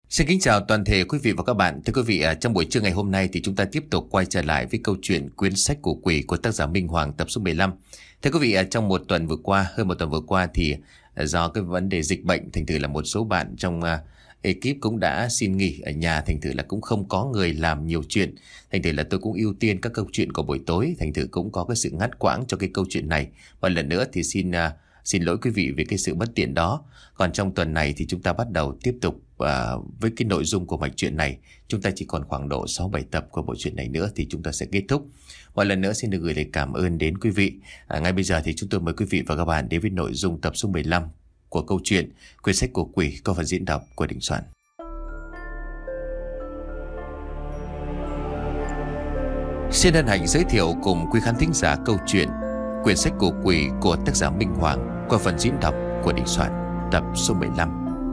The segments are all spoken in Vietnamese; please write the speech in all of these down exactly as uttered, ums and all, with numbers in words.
Xin kính chào toàn thể quý vị và các bạn. Thưa quý vị, trong buổi trưa ngày hôm nay thì chúng ta tiếp tục quay trở lại với câu chuyện Quyến sách của quỷ của tác giả Minh Hoàng tập số mười lăm. Thưa quý vị, trong một tuần vừa qua, hơn một tuần vừa qua thì do cái vấn đề dịch bệnh, thành thử là một số bạn trong ekip cũng đã xin nghỉ ở nhà, thành thử là cũng không có người làm nhiều chuyện. Thành thử là tôi cũng ưu tiên các câu chuyện của buổi tối, thành thử cũng có cái sự ngắt quãng cho cái câu chuyện này. Và lần nữa thì xin xin lỗi quý vị về cái sự bất tiện đó. Còn trong tuần này thì chúng ta bắt đầu tiếp tục uh, với cái nội dung của mạch truyện này. Chúng ta chỉ còn khoảng độ sáu bảy tập của bộ truyện này nữa thì chúng ta sẽ kết thúc. Một lần nữa xin được gửi lời cảm ơn đến quý vị. À, ngay bây giờ thì chúng tôi mời quý vị và các bạn đến với nội dung tập số mười lăm của câu chuyện Quyến sách của quỷ có phần diễn đọc của Đình Soạn. Xin hân hạnh giới thiệu cùng quý khán thính giả câu chuyện Quyển sách của quỷ của tác giả Minh Hoàng qua phần diễn đọc của Đình Soạn, tập số mười lăm.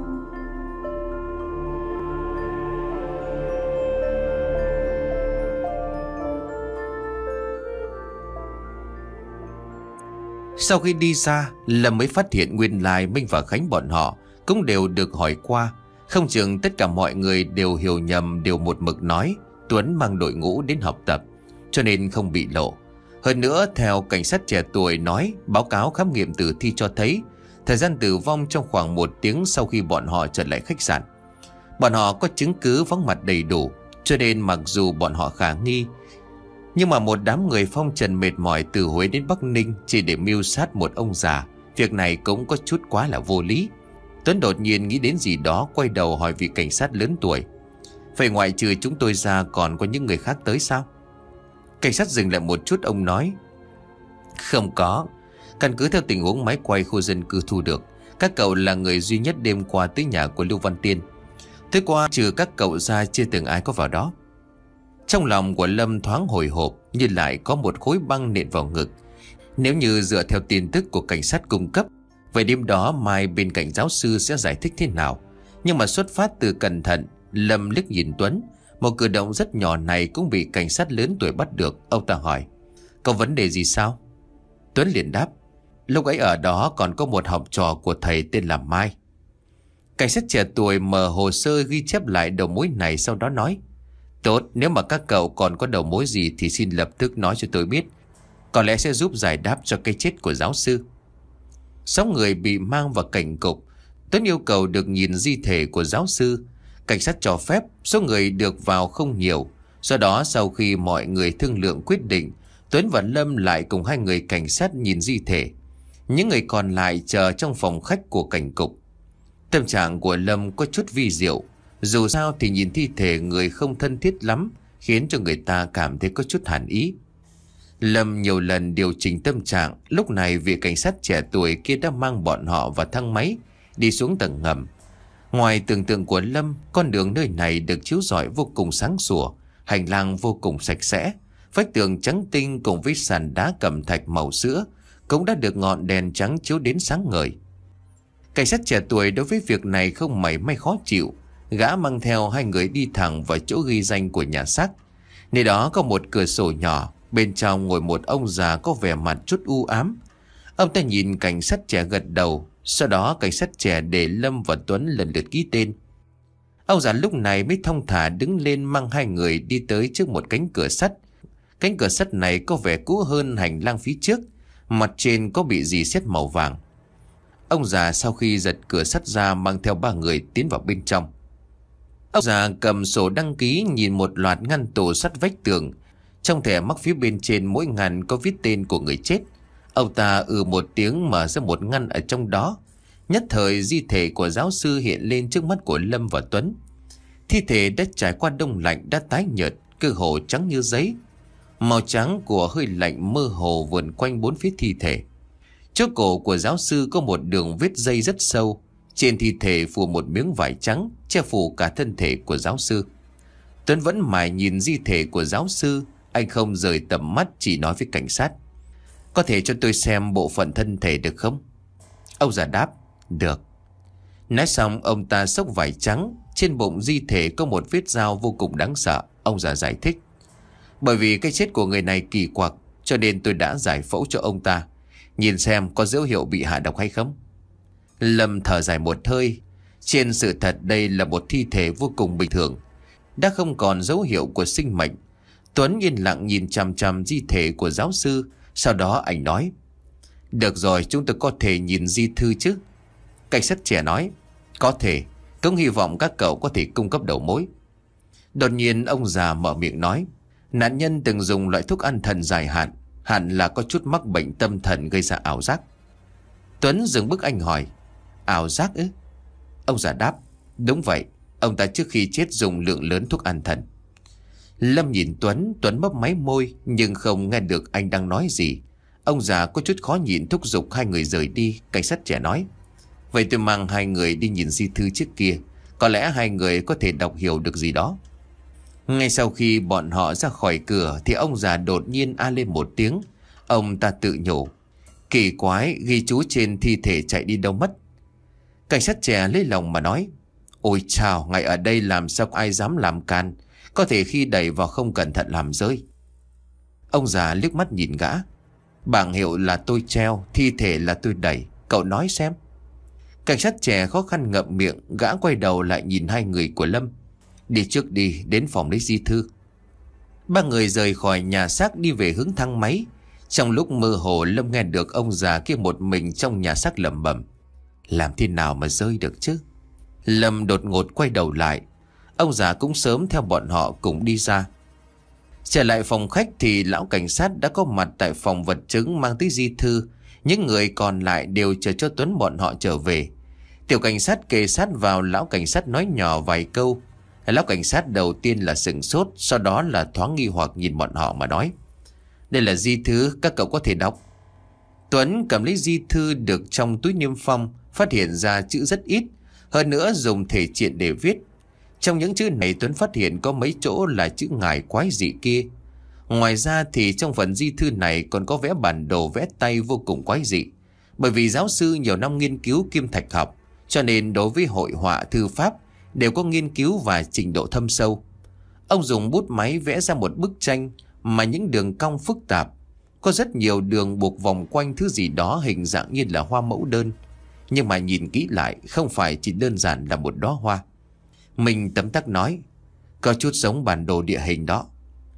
Sau khi đi xa, Lâm mới phát hiện nguyên lai Minh và Khánh bọn họ cũng đều được hỏi qua. Không chừng tất cả mọi người đều hiểu nhầm, đều một mực nói Tuấn mang đội ngũ đến học tập, cho nên không bị lộ. Hơn nữa, theo cảnh sát trẻ tuổi nói, báo cáo khám nghiệm tử thi cho thấy thời gian tử vong trong khoảng một tiếng sau khi bọn họ trở lại khách sạn. Bọn họ có chứng cứ vắng mặt đầy đủ, cho nên mặc dù bọn họ khả nghi, nhưng mà một đám người phong trần mệt mỏi từ Huế đến Bắc Ninh chỉ để mưu sát một ông già, việc này cũng có chút quá là vô lý. Tuấn đột nhiên nghĩ đến gì đó, quay đầu hỏi vị cảnh sát lớn tuổi: "Vậy ngoại trừ chúng tôi ra còn có những người khác tới sao?" Cảnh sát dừng lại một chút, ông nói: "Không có. Căn cứ theo tình huống máy quay khu dân cư thu được, các cậu là người duy nhất đêm qua tới nhà của Lưu Văn Tiên. Tối qua trừ các cậu ra chưa từng ai có vào đó." Trong lòng của Lâm thoáng hồi hộp, như lại có một khối băng nện vào ngực. Nếu như dựa theo tin tức của cảnh sát cung cấp, vậy đêm đó mai bên cạnh giáo sư sẽ giải thích thế nào? Nhưng mà xuất phát từ cẩn thận, Lâm liếc nhìn Tuấn. Một cử động rất nhỏ này cũng bị cảnh sát lớn tuổi bắt được. Ông ta hỏi: "Có vấn đề gì sao?" Tuấn liền đáp: "Lúc ấy ở đó còn có một học trò của thầy tên là Mai." Cảnh sát trẻ tuổi mở hồ sơ ghi chép lại đầu mối này, sau đó nói: "Tốt, nếu mà các cậu còn có đầu mối gì thì xin lập tức nói cho tôi biết, có lẽ sẽ giúp giải đáp cho cái chết của giáo sư." Sáu người bị mang vào cảnh cục. Tuấn yêu cầu được nhìn di thể của giáo sư. Cảnh sát cho phép, số người được vào không nhiều. Do đó sau khi mọi người thương lượng quyết định, Tuấn và Lâm lại cùng hai người cảnh sát nhìn di thể. Những người còn lại chờ trong phòng khách của cảnh cục. Tâm trạng của Lâm có chút vi diệu. Dù sao thì nhìn thi thể người không thân thiết lắm, khiến cho người ta cảm thấy có chút hàn ý. Lâm nhiều lần điều chỉnh tâm trạng. Lúc này vị cảnh sát trẻ tuổi kia đã mang bọn họ vào thang máy đi xuống tầng ngầm. Ngoài tưởng tượng của Lâm, con đường nơi này được chiếu rọi vô cùng sáng sủa, hành lang vô cùng sạch sẽ, vách tường trắng tinh cùng với sàn đá cẩm thạch màu sữa cũng đã được ngọn đèn trắng chiếu đến sáng ngời. Cảnh sát trẻ tuổi đối với việc này không mảy may khó chịu. Gã mang theo hai người đi thẳng vào chỗ ghi danh của nhà xác. Nơi đó có một cửa sổ nhỏ, bên trong ngồi một ông già có vẻ mặt chút u ám. Ông ta nhìn cảnh sát trẻ gật đầu. Sau đó cảnh sát trẻ để Lâm và Tuấn lần lượt ký tên. Ông già lúc này mới thong thả đứng lên, mang hai người đi tới trước một cánh cửa sắt. Cánh cửa sắt này có vẻ cũ hơn hành lang phía trước, mặt trên có bị rì sét màu vàng. Ông già sau khi giật cửa sắt ra, mang theo ba người tiến vào bên trong. Ông già cầm sổ đăng ký nhìn một loạt ngăn tủ sắt vách tường. Trong thẻ mắc phía bên trên mỗi ngăn có viết tên của người chết. Ông ta ừ một tiếng mở ra một ngăn ở trong đó. Nhất thời di thể của giáo sư hiện lên trước mắt của Lâm và Tuấn. Thi thể đã trải qua đông lạnh, đã tái nhợt, cơ hồ trắng như giấy. Màu trắng của hơi lạnh mơ hồ vườn quanh bốn phía thi thể. Chỗ cổ của giáo sư có một đường vết dây rất sâu. Trên thi thể phủ một miếng vải trắng che phủ cả thân thể của giáo sư. Tuấn vẫn mải nhìn di thể của giáo sư. Anh không rời tầm mắt, chỉ nói với cảnh sát: "Có thể cho tôi xem bộ phận thân thể được không?" Ông già đáp: "Được." Nói xong ông ta xốc vải trắng. Trên bụng di thể có một vết dao vô cùng đáng sợ. Ông già giải thích: "Bởi vì cái chết của người này kỳ quặc, cho nên tôi đã giải phẫu cho ông ta, nhìn xem có dấu hiệu bị hạ độc hay không." Lâm thở dài một hơi. Trên sự thật đây là một thi thể vô cùng bình thường, đã không còn dấu hiệu của sinh mệnh. Tuấn yên lặng nhìn chằm chằm di thể của giáo sư. Sau đó anh nói: Được rồi, chúng tôi có thể nhìn di thư chứ? Cảnh sát trẻ nói: Có thể, cũng hy vọng các cậu có thể cung cấp đầu mối. Đột nhiên ông già mở miệng nói: Nạn nhân từng dùng loại thuốc an thần dài hạn, hẳn là có chút mắc bệnh tâm thần gây ra ảo giác. Tuấn dừng bước, anh hỏi: Ảo giác ư? Ông già đáp: Đúng vậy, ông ta trước khi chết dùng lượng lớn thuốc an thần. Lâm nhìn Tuấn, Tuấn mấp máy môi nhưng không nghe được anh đang nói gì. Ông già có chút khó nhịn thúc giục hai người rời đi. Cảnh sát trẻ nói: Vậy tôi mang hai người đi nhìn di thư trước kia, có lẽ hai người có thể đọc hiểu được gì đó. Ngay sau khi bọn họ ra khỏi cửa thì ông già đột nhiên a lên một tiếng. Ông ta tự nhủ: Kỳ quái, ghi chú trên thi thể chạy đi đâu mất? Cảnh sát trẻ lấy lòng mà nói: Ôi chào, ngay ở đây làm sao ai dám làm can, có thể khi đẩy vào không cẩn thận làm rơi. Ông già liếc mắt nhìn gã: Bảng hiệu là tôi treo, thi thể là tôi đẩy, cậu nói xem. Cảnh sát trẻ khó khăn ngậm miệng. Gã quay đầu lại nhìn hai người của Lâm: Đi trước đi, đến phòng lấy di thư. Ba người rời khỏi nhà xác đi về hướng thang máy. Trong lúc mơ hồ, Lâm nghe được ông già kia một mình trong nhà xác lẩm bẩm: Làm thế nào mà rơi được chứ? Lâm đột ngột quay đầu lại. Ông già cũng sớm theo bọn họ cùng đi ra. Trở lại phòng khách thì lão cảnh sát đã có mặt tại phòng vật chứng mang tới di thư. Những người còn lại đều chờ cho Tuấn bọn họ trở về. Tiểu cảnh sát kề sát vào lão cảnh sát nói nhỏ vài câu. Lão cảnh sát đầu tiên là sửng sốt, sau đó là thoáng nghi hoặc nhìn bọn họ mà nói: Đây là di thư, các cậu có thể đọc. Tuấn cầm lấy di thư được trong túi niêm phong, phát hiện ra chữ rất ít, hơn nữa dùng thể triện để viết. Trong những chữ này Tuấn phát hiện có mấy chỗ là chữ ngài quái dị kia. Ngoài ra thì trong phần di thư này còn có vẽ bản đồ vẽ tay vô cùng quái dị. Bởi vì giáo sư nhiều năm nghiên cứu kim thạch học, cho nên đối với hội họa thư pháp đều có nghiên cứu và trình độ thâm sâu. Ông dùng bút máy vẽ ra một bức tranh mà những đường cong phức tạp, có rất nhiều đường buộc vòng quanh thứ gì đó hình dạng như là hoa mẫu đơn. Nhưng mà nhìn kỹ lại không phải chỉ đơn giản là một đóa hoa. Mình tấm tắc nói: Có chút giống bản đồ địa hình đó.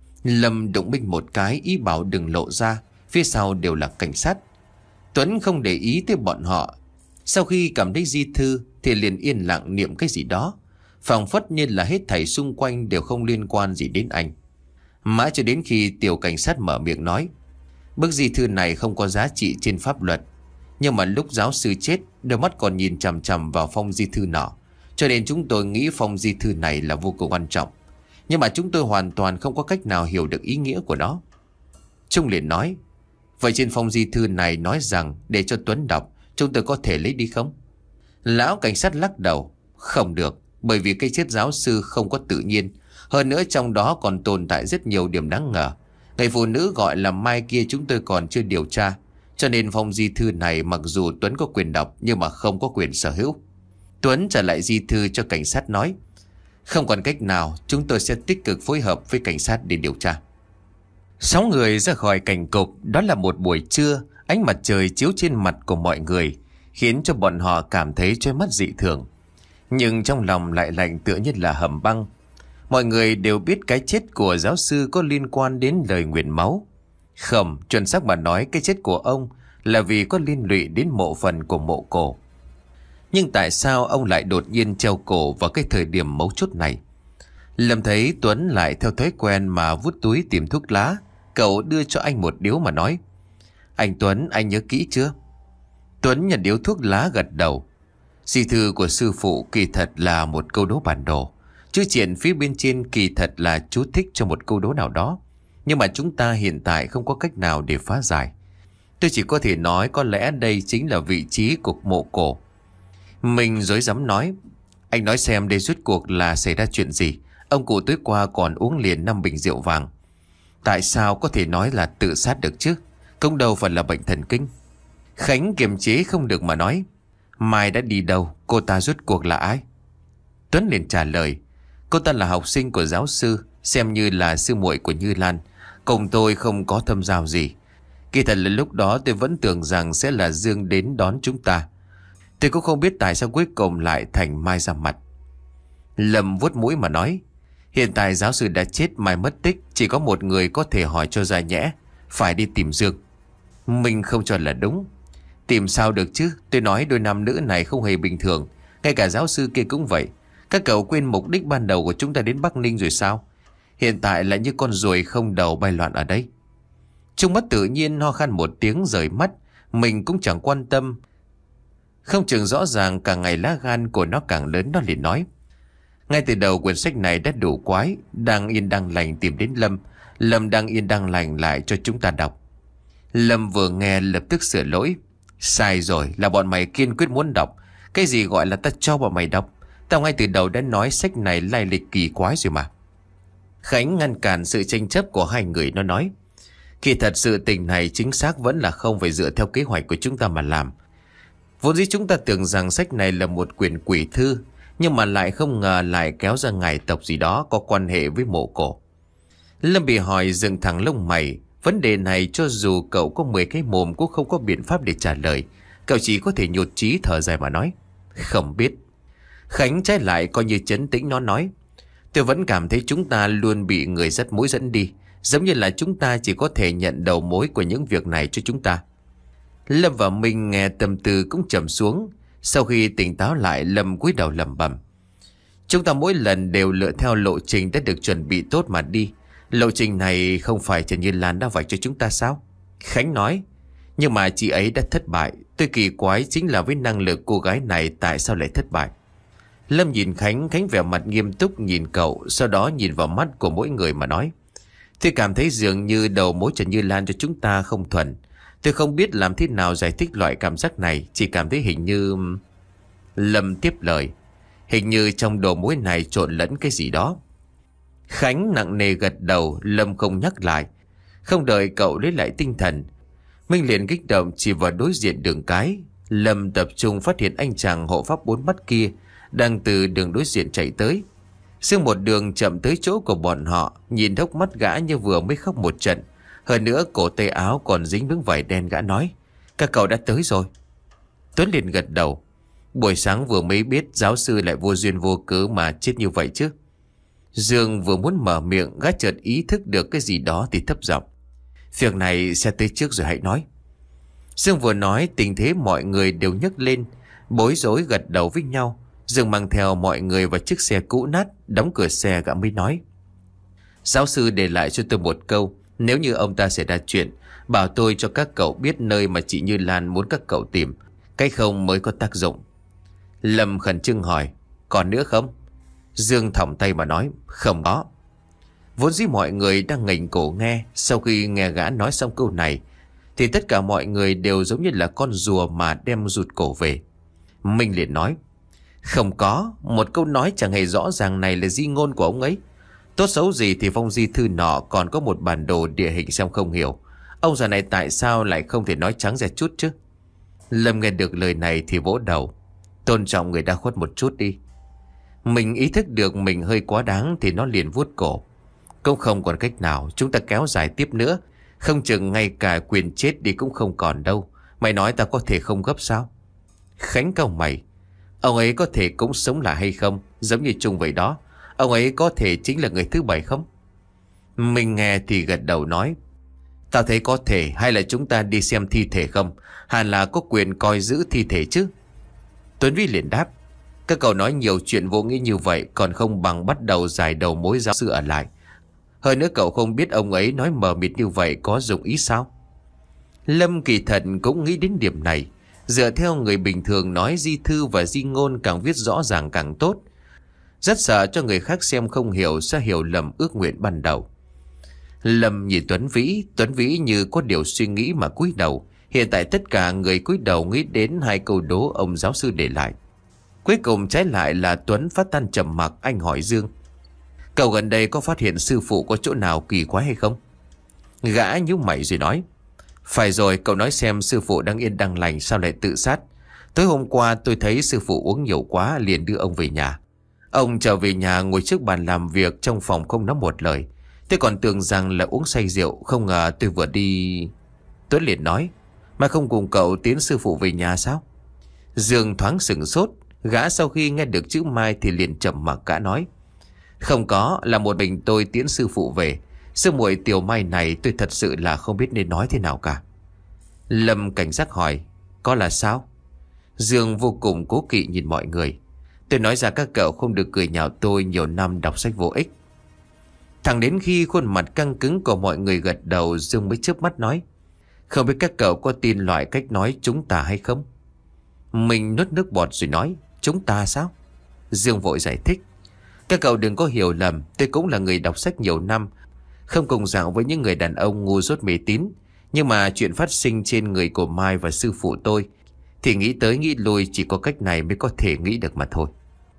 Lâm đụng Minh một cái, ý bảo đừng lộ ra, phía sau đều là cảnh sát. Tuấn không để ý tới bọn họ. Sau khi cầm thấy di thư thì liền yên lặng niệm cái gì đó, phảng phất như là hết thảy xung quanh đều không liên quan gì đến anh. Mãi cho đến khi tiểu cảnh sát mở miệng nói: Bức di thư này không có giá trị trên pháp luật, nhưng mà lúc giáo sư chết, đôi mắt còn nhìn chằm chằm vào phong di thư nọ, cho nên chúng tôi nghĩ phong di thư này là vô cùng quan trọng. Nhưng mà chúng tôi hoàn toàn không có cách nào hiểu được ý nghĩa của nó. Trung liền nói: Vậy trên phong di thư này nói rằng để cho Tuấn đọc, chúng tôi có thể lấy đi không? Lão cảnh sát lắc đầu: Không được, bởi vì cái chết giáo sư không có tự nhiên. Hơn nữa trong đó còn tồn tại rất nhiều điểm đáng ngờ. Người phụ nữ gọi là Mai kia chúng tôi còn chưa điều tra, cho nên phong di thư này mặc dù Tuấn có quyền đọc nhưng mà không có quyền sở hữu. Tuấn trả lại di thư cho cảnh sát nói: Không còn cách nào, chúng tôi sẽ tích cực phối hợp với cảnh sát để điều tra. Sáu người ra khỏi cảnh cục. Đó là một buổi trưa, ánh mặt trời chiếu trên mặt của mọi người khiến cho bọn họ cảm thấy chói mắt dị thường, nhưng trong lòng lại lạnh tựa như là hầm băng. Mọi người đều biết cái chết của giáo sư có liên quan đến lời nguyền máu. Không, chuẩn xác mà nói, cái chết của ông là vì có liên lụy đến mộ phần của mộ cổ. Nhưng tại sao ông lại đột nhiên treo cổ vào cái thời điểm mấu chốt này? Lâm thấy Tuấn lại theo thói quen mà vút túi tìm thuốc lá. Cậu đưa cho anh một điếu mà nói: Anh Tuấn, anh nhớ kỹ chưa? Tuấn nhận điếu thuốc lá gật đầu. Di thư của sư phụ kỳ thật là một câu đố bản đồ. Chữ triện phía bên trên kỳ thật là chú thích cho một câu đố nào đó. Nhưng mà chúng ta hiện tại không có cách nào để phá giải. Tôi chỉ có thể nói có lẽ đây chính là vị trí của mộ cổ. Mình dối dám nói: Anh nói xem đây rốt cuộc là xảy ra chuyện gì? Ông cụ tối qua còn uống liền năm bình rượu vàng. Tại sao có thể nói là tự sát được chứ? Không đâu phải là bệnh thần kinh. Khánh kiềm chế không được mà nói: Mai đã đi đâu? Cô ta rốt cuộc là ai? Tuấn liền trả lời: Cô ta là học sinh của giáo sư, xem như là sư muội của Như Lan. Cùng tôi không có thâm giao gì. Kỳ thật là lúc đó tôi vẫn tưởng rằng sẽ là Dương đến đón chúng ta. Tôi cũng không biết tại sao cuối cùng lại thành mai ra mặt. Lâm vuốt mũi mà nói. Hiện tại giáo sư đã chết, mai mất tích, chỉ có một người có thể hỏi cho ra nhẽ. Phải đi tìm Dương. Mình không cho là đúng. Tìm sao được chứ? Tôi nói đôi nam nữ này không hề bình thường. Ngay cả giáo sư kia cũng vậy. Các cậu quên mục đích ban đầu của chúng ta đến Bắc Ninh rồi sao? Hiện tại là như con ruồi không đầu bay loạn ở đây. Trung Mất tự nhiên ho khan một tiếng rời mắt. Mình cũng chẳng quan tâm. Không chừng rõ ràng càng ngày lá gan của nó càng lớn. Nó liền nói. Ngay từ đầu quyển sách này đã đủ quái. Đang yên đang lành tìm đến Lâm. Lâm đang yên đang lành lại cho chúng ta đọc. Lâm vừa nghe lập tức sửa lỗi. Sai rồi, là bọn mày kiên quyết muốn đọc. Cái gì gọi là ta cho bọn mày đọc? Tao ngay từ đầu đã nói sách này lai lịch kỳ quái rồi mà. Khánh ngăn cản sự tranh chấp của hai người. Nó nói. Kỳ thật sự tình này chính xác vẫn là không phải dựa theo kế hoạch của chúng ta mà làm. Vốn dĩ chúng ta tưởng rằng sách này là một quyển quỷ thư, nhưng mà lại không ngờ lại kéo ra ngài tộc gì đó có quan hệ với mộ cổ. Lâm bị hỏi dựng thẳng lông mày. Vấn đề này cho dù cậu có mười cái mồm cũng không có biện pháp để trả lời. Cậu chỉ có thể nhụt chí thở dài mà nói. Không biết. Khánh trái lại coi như trấn tĩnh. Nó nói. Tôi vẫn cảm thấy chúng ta luôn bị người dắt mũi dẫn đi. Giống như là chúng ta chỉ có thể nhận đầu mối của những việc này cho chúng ta. Lâm và Minh nghe tâm tư cũng trầm xuống. Sau khi tỉnh táo lại, Lâm cúi đầu lẩm bẩm. Chúng ta mỗi lần đều lựa theo lộ trình đã được chuẩn bị tốt mà đi. Lộ trình này không phải Trần Như Lan đã vạch cho chúng ta sao? Khánh nói. Nhưng mà chị ấy đã thất bại. Tôi kỳ quái chính là với năng lực cô gái này tại sao lại thất bại. Lâm nhìn Khánh. Khánh vẻ mặt nghiêm túc nhìn cậu. Sau đó nhìn vào mắt của mỗi người mà nói. Tôi cảm thấy dường như đầu mối Trần Như Lan cho chúng ta không thuần. Tôi không biết làm thế nào giải thích loại cảm giác này. Chỉ cảm thấy hình như... Lâm tiếp lời. Hình như trong đầu mối này trộn lẫn cái gì đó. Khánh nặng nề gật đầu. Lâm không nhắc lại. Không đợi cậu lấy lại tinh thần, Minh liền kích động chỉ vào đối diện đường cái. Lâm tập trung phát hiện anh chàng hộ pháp bốn mắt kia đang từ đường đối diện chạy tới. Sương một đường chậm tới chỗ của bọn họ. Nhìn hốc mắt gã như vừa mới khóc một trận. Hơn nữa cổ tay áo còn dính miếng vải đen. Gã nói. Các cậu đã tới rồi. Tuấn liền gật đầu. Buổi sáng vừa mới biết giáo sư lại vô duyên vô cớ mà chết như vậy chứ. Dương vừa muốn mở miệng, gã chợt ý thức được cái gì đó thì thấp giọng. Việc này sẽ tới trước rồi hãy nói. Dương vừa nói tình thế mọi người đều nhấc lên, bối rối gật đầu với nhau. Dương mang theo mọi người vào chiếc xe cũ nát, đóng cửa xe gã mới nói. Giáo sư để lại cho tôi một câu. Nếu như ông ta xảy ra chuyện, bảo tôi cho các cậu biết nơi mà chị Như Lan muốn các cậu tìm. Cái không mới có tác dụng. Lâm khẩn trương hỏi. Còn nữa không? Dương thõng tay mà nói. Không có. Vốn dĩ mọi người đang ngẩng cổ nghe. Sau khi nghe gã nói xong câu này thì tất cả mọi người đều giống như là con rùa mà đem rụt cổ về. Minh liền nói. Không có. Một câu nói chẳng hề rõ ràng này là di ngôn của ông ấy. Tốt xấu gì thì phong di thư nọ còn có một bản đồ địa hình xem không hiểu. Ông già này tại sao lại không thể nói trắng ra chút chứ? Lâm nghe được lời này thì vỗ đầu. Tôn trọng người đã khuất một chút đi. Mình ý thức được mình hơi quá đáng thì nó liền vuốt cổ. Cũng không còn cách nào. Chúng ta kéo dài tiếp nữa, không chừng ngay cả quyền chết đi cũng không còn đâu. Mày nói ta có thể không gấp sao? Khánh cau mày. Ông ấy có thể cũng sống lại hay không? Giống như Trung vậy đó. Ông ấy có thể chính là người thứ bảy không? Mình nghe thì gật đầu nói. Tao thấy có thể. Hay là chúng ta đi xem thi thể không? Hẳn là có quyền coi giữ thi thể chứ. Tuấn Vy liền đáp. Các cậu nói nhiều chuyện vô nghĩa như vậy còn không bằng bắt đầu giải đầu mối giáo sư ở lại. Hơn nữa cậu không biết ông ấy nói mờ mịt như vậy có dụng ý sao? Lâm kỳ thật cũng nghĩ đến điểm này. Dựa theo người bình thường nói di thư và di ngôn càng viết rõ ràng càng tốt. Rất sợ cho người khác xem không hiểu sẽ hiểu lầm ước nguyện ban đầu. Lâm nhìn Tuấn Vĩ. Tuấn Vĩ như có điều suy nghĩ mà cúi đầu. Hiện tại tất cả người cúi đầu nghĩ đến hai câu đố ông giáo sư để lại. Cuối cùng trái lại là Tuấn phát tan trầm mặc. Anh hỏi Dương. Cậu gần đây có phát hiện sư phụ có chỗ nào kỳ quái hay không? Gã nhíu mày rồi nói. Phải rồi, cậu nói xem sư phụ đang yên đang lành sao lại tự sát? Tối hôm qua tôi thấy sư phụ uống nhiều quá liền đưa ông về nhà. Ông trở về nhà ngồi trước bàn làm việc trong phòng không nói một lời. Tôi còn tưởng rằng là uống say rượu. Không ngờ tôi vừa đi... Tuấn liền nói. Mà không cùng cậu tiến sư phụ về nhà sao? Dương thoáng sửng sốt. Gã sau khi nghe được chữ Mai thì liền chậm mặc gã nói: Không có, là một mình tôi tiễn sư phụ về. Sư muội Tiểu Mai này tôi thật sự là không biết nên nói thế nào cả. Lâm cảnh giác hỏi: Có là sao? Dương vô cùng cố kỵ nhìn mọi người: Tôi nói ra các cậu không được cười nhạo tôi nhiều năm đọc sách vô ích. Thẳng đến khi khuôn mặt căng cứng của mọi người gật đầu, Dương mới chớp mắt nói: Không biết các cậu có tin loại cách nói chúng ta hay không? Mình nuốt nước bọt rồi nói: Chúng ta sao? Dương vội giải thích: Các cậu đừng có hiểu lầm, tôi cũng là người đọc sách nhiều năm, không cùng dạng với những người đàn ông ngu dốt mê tín. Nhưng mà chuyện phát sinh trên người của Mai và sư phụ tôi thì nghĩ tới nghĩ lui chỉ có cách này mới có thể nghĩ được mà thôi.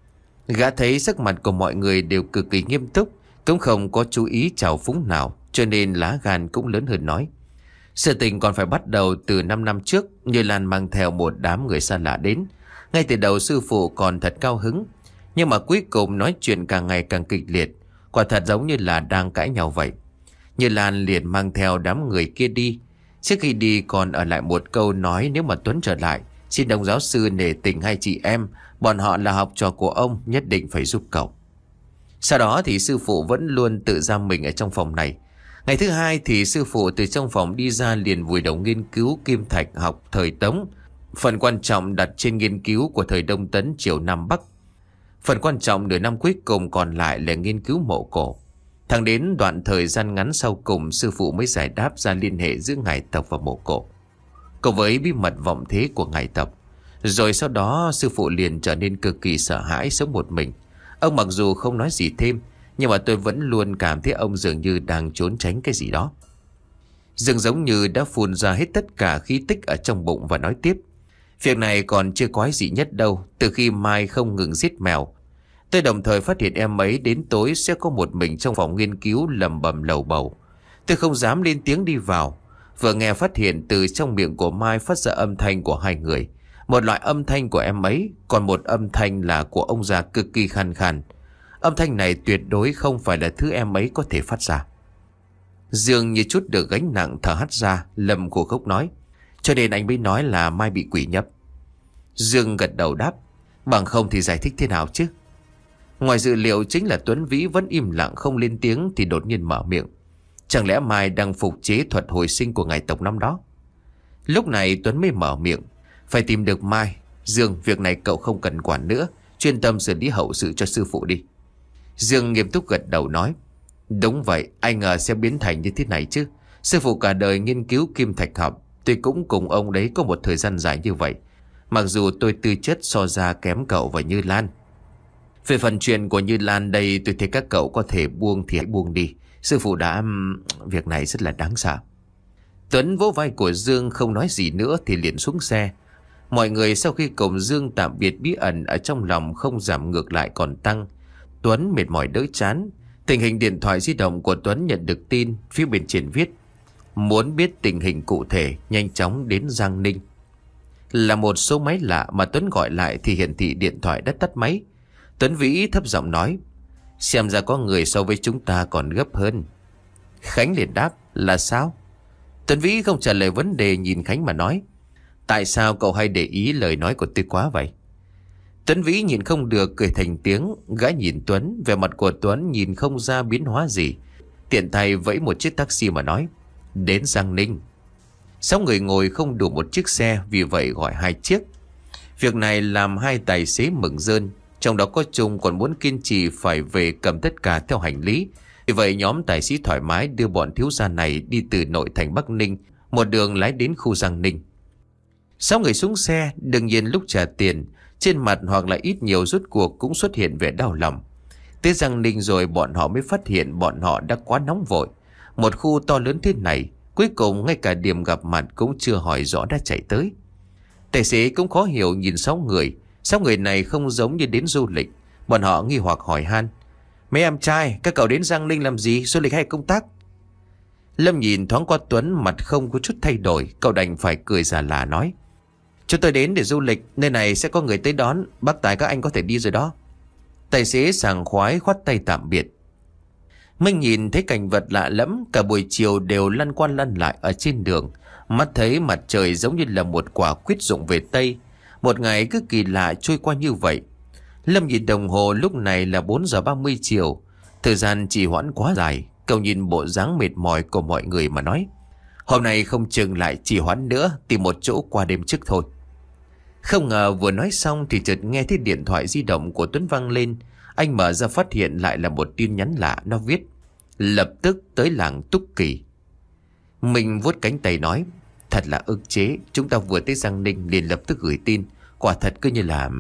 Gã thấy sắc mặt của mọi người đều cực kỳ nghiêm túc, cũng không có chú ý trào phúng nào, cho nên lá gan cũng lớn hơn nói: Sự tình còn phải bắt đầu từ năm năm trước. Như Lan mang theo một đám người xa lạ đến. Ngay từ đầu sư phụ còn thật cao hứng, nhưng mà cuối cùng nói chuyện càng ngày càng kịch liệt, quả thật giống như là đang cãi nhau vậy. Như Lan liền mang theo đám người kia đi. Trước khi đi còn ở lại một câu nói: Nếu mà Tuấn trở lại, xin đồng giáo sư nể tình hai chị em, bọn họ là học trò của ông, nhất định phải giúp cậu. Sau đó thì sư phụ vẫn luôn tự giam mình ở trong phòng này. Ngày thứ hai thì sư phụ từ trong phòng đi ra, liền vùi đầu nghiên cứu kim thạch học thời Tống. Phần quan trọng đặt trên nghiên cứu của thời Đông Tấn triều Nam Bắc. Phần quan trọng nửa năm cuối cùng còn lại là nghiên cứu mộ cổ. Thẳng đến đoạn thời gian ngắn sau cùng, sư phụ mới giải đáp ra liên hệ giữa ngài tộc và mộ cổ, cùng với bí mật vọng thế của ngài tộc. Rồi sau đó sư phụ liền trở nên cực kỳ sợ hãi, sống một mình. Ông mặc dù không nói gì thêm, nhưng mà tôi vẫn luôn cảm thấy ông dường như đang trốn tránh cái gì đó. Dương giống như đã phun ra hết tất cả khí tích ở trong bụng và nói tiếp: Việc này còn chưa quái gì nhất đâu. Từ khi Mai không ngừng giết mèo, tôi đồng thời phát hiện em ấy đến tối sẽ có một mình trong phòng nghiên cứu lầm bầm lầu bầu. Tôi không dám lên tiếng đi vào. Vừa nghe phát hiện từ trong miệng của Mai phát ra âm thanh của hai người. Một loại âm thanh của em ấy, còn một âm thanh là của ông già cực kỳ khàn khàn. Âm thanh này tuyệt đối không phải là thứ em ấy có thể phát ra. Dương như chút được gánh nặng thở hắt ra. Lâm khổ khóc nói: Cho nên anh mới nói là Mai bị quỷ nhập. Dương gật đầu đáp: Bằng không thì giải thích thế nào chứ? Ngoài dự liệu chính là Tuấn Vĩ vẫn im lặng không lên tiếng, thì đột nhiên mở miệng: Chẳng lẽ Mai đang phục chế thuật hồi sinh của ngài tộc năm đó? Lúc này Tuấn mới mở miệng: Phải tìm được Mai. Dương, việc này cậu không cần quản nữa, chuyên tâm xử lý hậu sự cho sư phụ đi. Dương nghiêm túc gật đầu nói: Đúng vậy, ai ngờ sẽ biến thành như thế này chứ. Sư phụ cả đời nghiên cứu kim thạch học, tôi cũng cùng ông đấy có một thời gian dài như vậy. Mặc dù tôi tư chất so ra kém cậu và Như Lan. Về phần chuyện của Như Lan đây, tôi thấy các cậu có thể buông thì hãy buông đi. Sư phụ đã... Việc này rất là đáng sợ. Tuấn vỗ vai của Dương không nói gì nữa thì liền xuống xe. Mọi người sau khi cùng Dương tạm biệt bí ẩn ở trong lòng không giảm, ngược lại còn tăng. Tuấn mệt mỏi đỡ chán. Tình hình điện thoại di động của Tuấn nhận được tin, phía bên trên viết: Muốn biết tình hình cụ thể, nhanh chóng đến Giang Ninh. Là một số máy lạ mà Tuấn gọi lại thì hiển thị điện thoại đã tắt máy. Tuấn Vĩ thấp giọng nói: Xem ra có người so với chúng ta còn gấp hơn. Khánh liền đáp: Là sao? Tuấn Vĩ không trả lời vấn đề, nhìn Khánh mà nói: Tại sao cậu hay để ý lời nói của tôi quá vậy? Tuấn Vĩ nhìn không được cười thành tiếng. Gã nhìn Tuấn, vẻ mặt của Tuấn nhìn không ra biến hóa gì, tiện tay vẫy một chiếc taxi mà nói: Đến Giang Ninh. Sáu người ngồi không đủ một chiếc xe, vì vậy gọi hai chiếc. Việc này làm hai tài xế mừng rơn, trong đó có Trung còn muốn kiên trì phải về cầm tất cả theo hành lý. Vì vậy nhóm tài xế thoải mái đưa bọn thiếu gia này đi từ nội thành Bắc Ninh, một đường lái đến khu Giang Ninh. Sáu người xuống xe, đương nhiên lúc trả tiền, trên mặt hoặc là ít nhiều rốt cuộc cũng xuất hiện vẻ đau lòng. Tới Giang Ninh rồi bọn họ mới phát hiện bọn họ đã quá nóng vội. Một khu to lớn thế này, cuối cùng ngay cả điểm gặp mặt cũng chưa hỏi rõ đã chạy tới. Tài xế cũng khó hiểu nhìn sáu người. Sáu người này không giống như đến du lịch. Bọn họ nghi hoặc hỏi han: Mấy em trai, các cậu đến Giang Ninh làm gì, du lịch hay công tác? Lâm nhìn thoáng qua Tuấn, mặt không có chút thay đổi. Cậu đành phải cười già là nói: Chúng tôi đến để du lịch, nơi này sẽ có người tới đón. Bác Tài các anh có thể đi rồi đó. Tài xế sảng khoái khoát tay tạm biệt. Minh nhìn thấy cảnh vật lạ lẫm, cả buổi chiều đều lăn qua lăn lại ở trên đường. Mắt thấy mặt trời giống như là một quả quýt rụng về Tây. Một ngày cứ kỳ lạ trôi qua như vậy. Lâm nhìn đồng hồ, lúc này là bốn giờ ba mươi chiều. Thời gian trì hoãn quá dài. Cậu nhìn bộ dáng mệt mỏi của mọi người mà nói: hôm nay không chừng lại trì hoãn nữa, tìm một chỗ qua đêm trước thôi. Không ngờ vừa nói xong thì chợt nghe thấy điện thoại di động của Tuấn vang lên. Anh mở ra phát hiện lại là một tin nhắn lạ. Nó viết: lập tức tới làng Túc Kỳ. Mình vuốt cánh tay nói: thật là ức chế, chúng ta vừa tới Giang Ninh liền lập tức gửi tin. Quả thật cứ như là...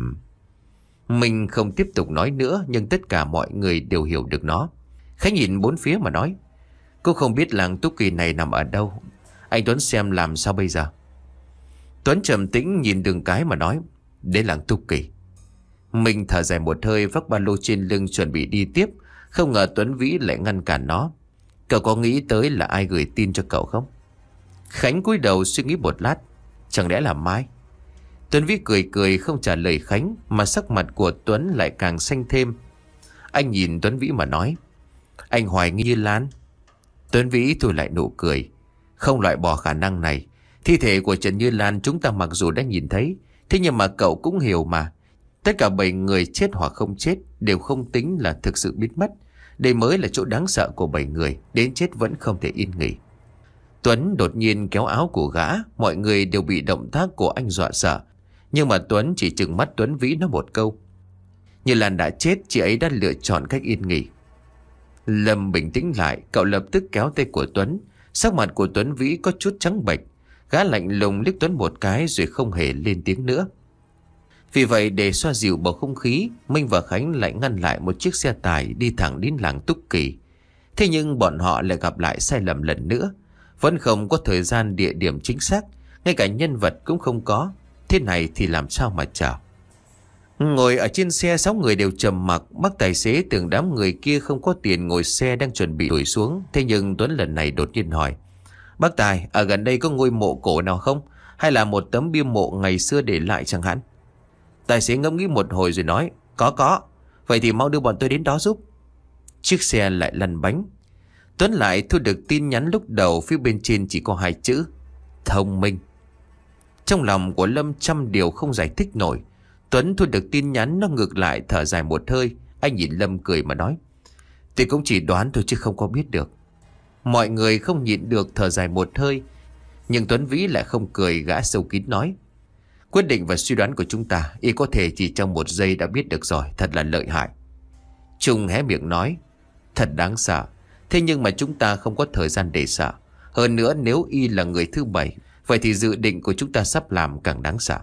Mình không tiếp tục nói nữa, nhưng tất cả mọi người đều hiểu được nó. Khánh nhìn bốn phía mà nói: cô không biết làng Túc Kỳ này nằm ở đâu. Anh Tuấn xem làm sao bây giờ? Tuấn trầm tĩnh nhìn Đường Cái mà nói: đến làng Túc Kỳ. Mình thở dài một hơi, vác ba lô trên lưng chuẩn bị đi tiếp. Không ngờ Tuấn Vĩ lại ngăn cản nó: cậu có nghĩ tới là ai gửi tin cho cậu không? Khánh cúi đầu suy nghĩ một lát: chẳng lẽ là Mai? Tuấn Vĩ cười cười không trả lời Khánh, mà sắc mặt của Tuấn lại càng xanh thêm. Anh nhìn Tuấn Vĩ mà nói: anh hoài nghi Như Lan. Tuấn Vĩ thu lại nụ cười: không loại bỏ khả năng này. Thi thể của Trần Như Lan chúng ta mặc dù đã nhìn thấy, thế nhưng mà cậu cũng hiểu mà. Tất cả bảy người chết hoặc không chết đều không tính là thực sự biến mất. Đây mới là chỗ đáng sợ của bảy người, đến chết vẫn không thể yên nghỉ. Tuấn đột nhiên kéo áo của gã, mọi người đều bị động tác của anh dọa sợ. Nhưng mà Tuấn chỉ trừng mắt Tuấn Vĩ nói một câu: Như Lan đã chết, chị ấy đã lựa chọn cách yên nghỉ. Lâm bình tĩnh lại, cậu lập tức kéo tay của Tuấn. Sắc mặt của Tuấn Vĩ có chút trắng bệch. Gã lạnh lùng liếc Tuấn một cái rồi không hề lên tiếng nữa. Vì vậy để xoa dịu bầu không khí, Minh và Khánh lại ngăn lại một chiếc xe tải đi thẳng đến làng Túc Kỳ. Thế nhưng bọn họ lại gặp lại sai lầm lần nữa. Vẫn không có thời gian địa điểm chính xác, ngay cả nhân vật cũng không có. Thế này thì làm sao mà chờ? Ngồi ở trên xe, sáu người đều trầm mặc. Bác tài xế tưởng đám người kia không có tiền ngồi xe đang chuẩn bị đuổi xuống. Thế nhưng Tuấn lần này đột nhiên hỏi: bác Tài, ở gần đây có ngôi mộ cổ nào không? Hay là một tấm bia mộ ngày xưa để lại chẳng hạn? Tài xế ngẫm nghĩ một hồi rồi nói: Có có. Vậy thì mau đưa bọn tôi đến đó giúp. Chiếc xe lại lăn bánh. Tuấn lại thu được tin nhắn lúc đầu, phía bên trên chỉ có hai chữ: thông minh. Trong lòng của Lâm trăm điều không giải thích nổi. Tuấn thu được tin nhắn, nó ngược lại thở dài một hơi. Anh nhìn Lâm cười mà nói: tôi cũng chỉ đoán thôi chứ không có biết được. Mọi người không nhịn được thở dài một hơi. Nhưng Tuấn Vĩ lại không cười, gã sâu kín nói: quyết định và suy đoán của chúng ta, y có thể chỉ trong một giây đã biết được rồi, thật là lợi hại. Trung hé miệng nói: thật đáng sợ. Thế nhưng mà chúng ta không có thời gian để sợ. Hơn nữa nếu y là người thứ bảy, vậy thì dự định của chúng ta sắp làm càng đáng sợ.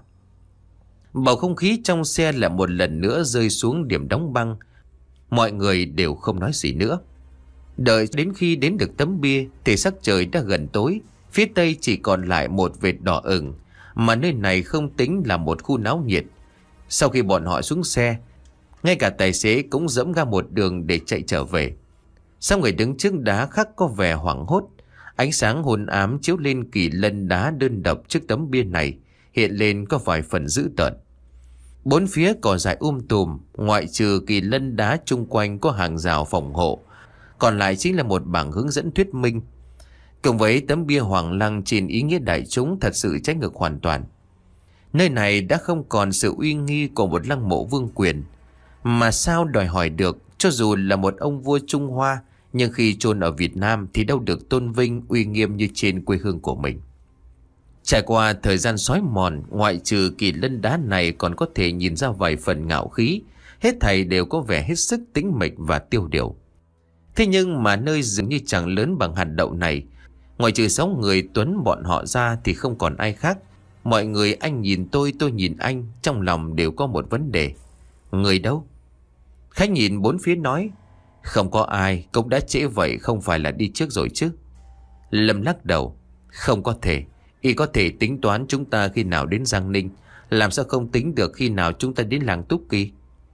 Bầu không khí trong xe lại một lần nữa rơi xuống điểm đóng băng. Mọi người đều không nói gì nữa. Đợi đến khi đến được tấm bia thì sắc trời đã gần tối. Phía tây chỉ còn lại một vệt đỏ ửng, mà nơi này không tính là một khu náo nhiệt. Sau khi bọn họ xuống xe, ngay cả tài xế cũng dẫm ra một đường để chạy trở về. Sau người đứng trước đá khắc có vẻ hoảng hốt. Ánh sáng hôn ám chiếu lên kỳ lân đá đơn độc trước tấm bia này, hiện lên có vài phần dữ tợn. Bốn phía cỏ dại um tùm, ngoại trừ kỳ lân đá chung quanh có hàng rào phòng hộ, còn lại chính là một bảng hướng dẫn thuyết minh. Cùng với tấm bia hoàng lăng trên ý nghĩa đại chúng thật sự trái ngược hoàn toàn. Nơi này đã không còn sự uy nghi của một lăng mộ vương quyền, mà sao đòi hỏi được. Cho dù là một ông vua Trung Hoa, nhưng khi chôn ở Việt Nam thì đâu được tôn vinh uy nghiêm như trên quê hương của mình. Trải qua thời gian xói mòn, ngoại trừ kỳ lân đá này còn có thể nhìn ra vài phần ngạo khí. Hết thảy đều có vẻ hết sức tĩnh mịch và tiêu điều. Thế nhưng mà nơi dường như chẳng lớn bằng hạt đậu này, ngoài trừ sáu người Tuấn bọn họ ra thì không còn ai khác. Mọi người anh nhìn tôi, tôi nhìn anh, trong lòng đều có một vấn đề: người đâu? Khách nhìn bốn phía nói: không có ai, cũng đã trễ vậy, không phải là đi trước rồi chứ? Lâm lắc đầu: không có thể. Y có thể tính toán chúng ta khi nào đến Giang Ninh, làm sao không tính được khi nào chúng ta đến làng Túc Kỳ?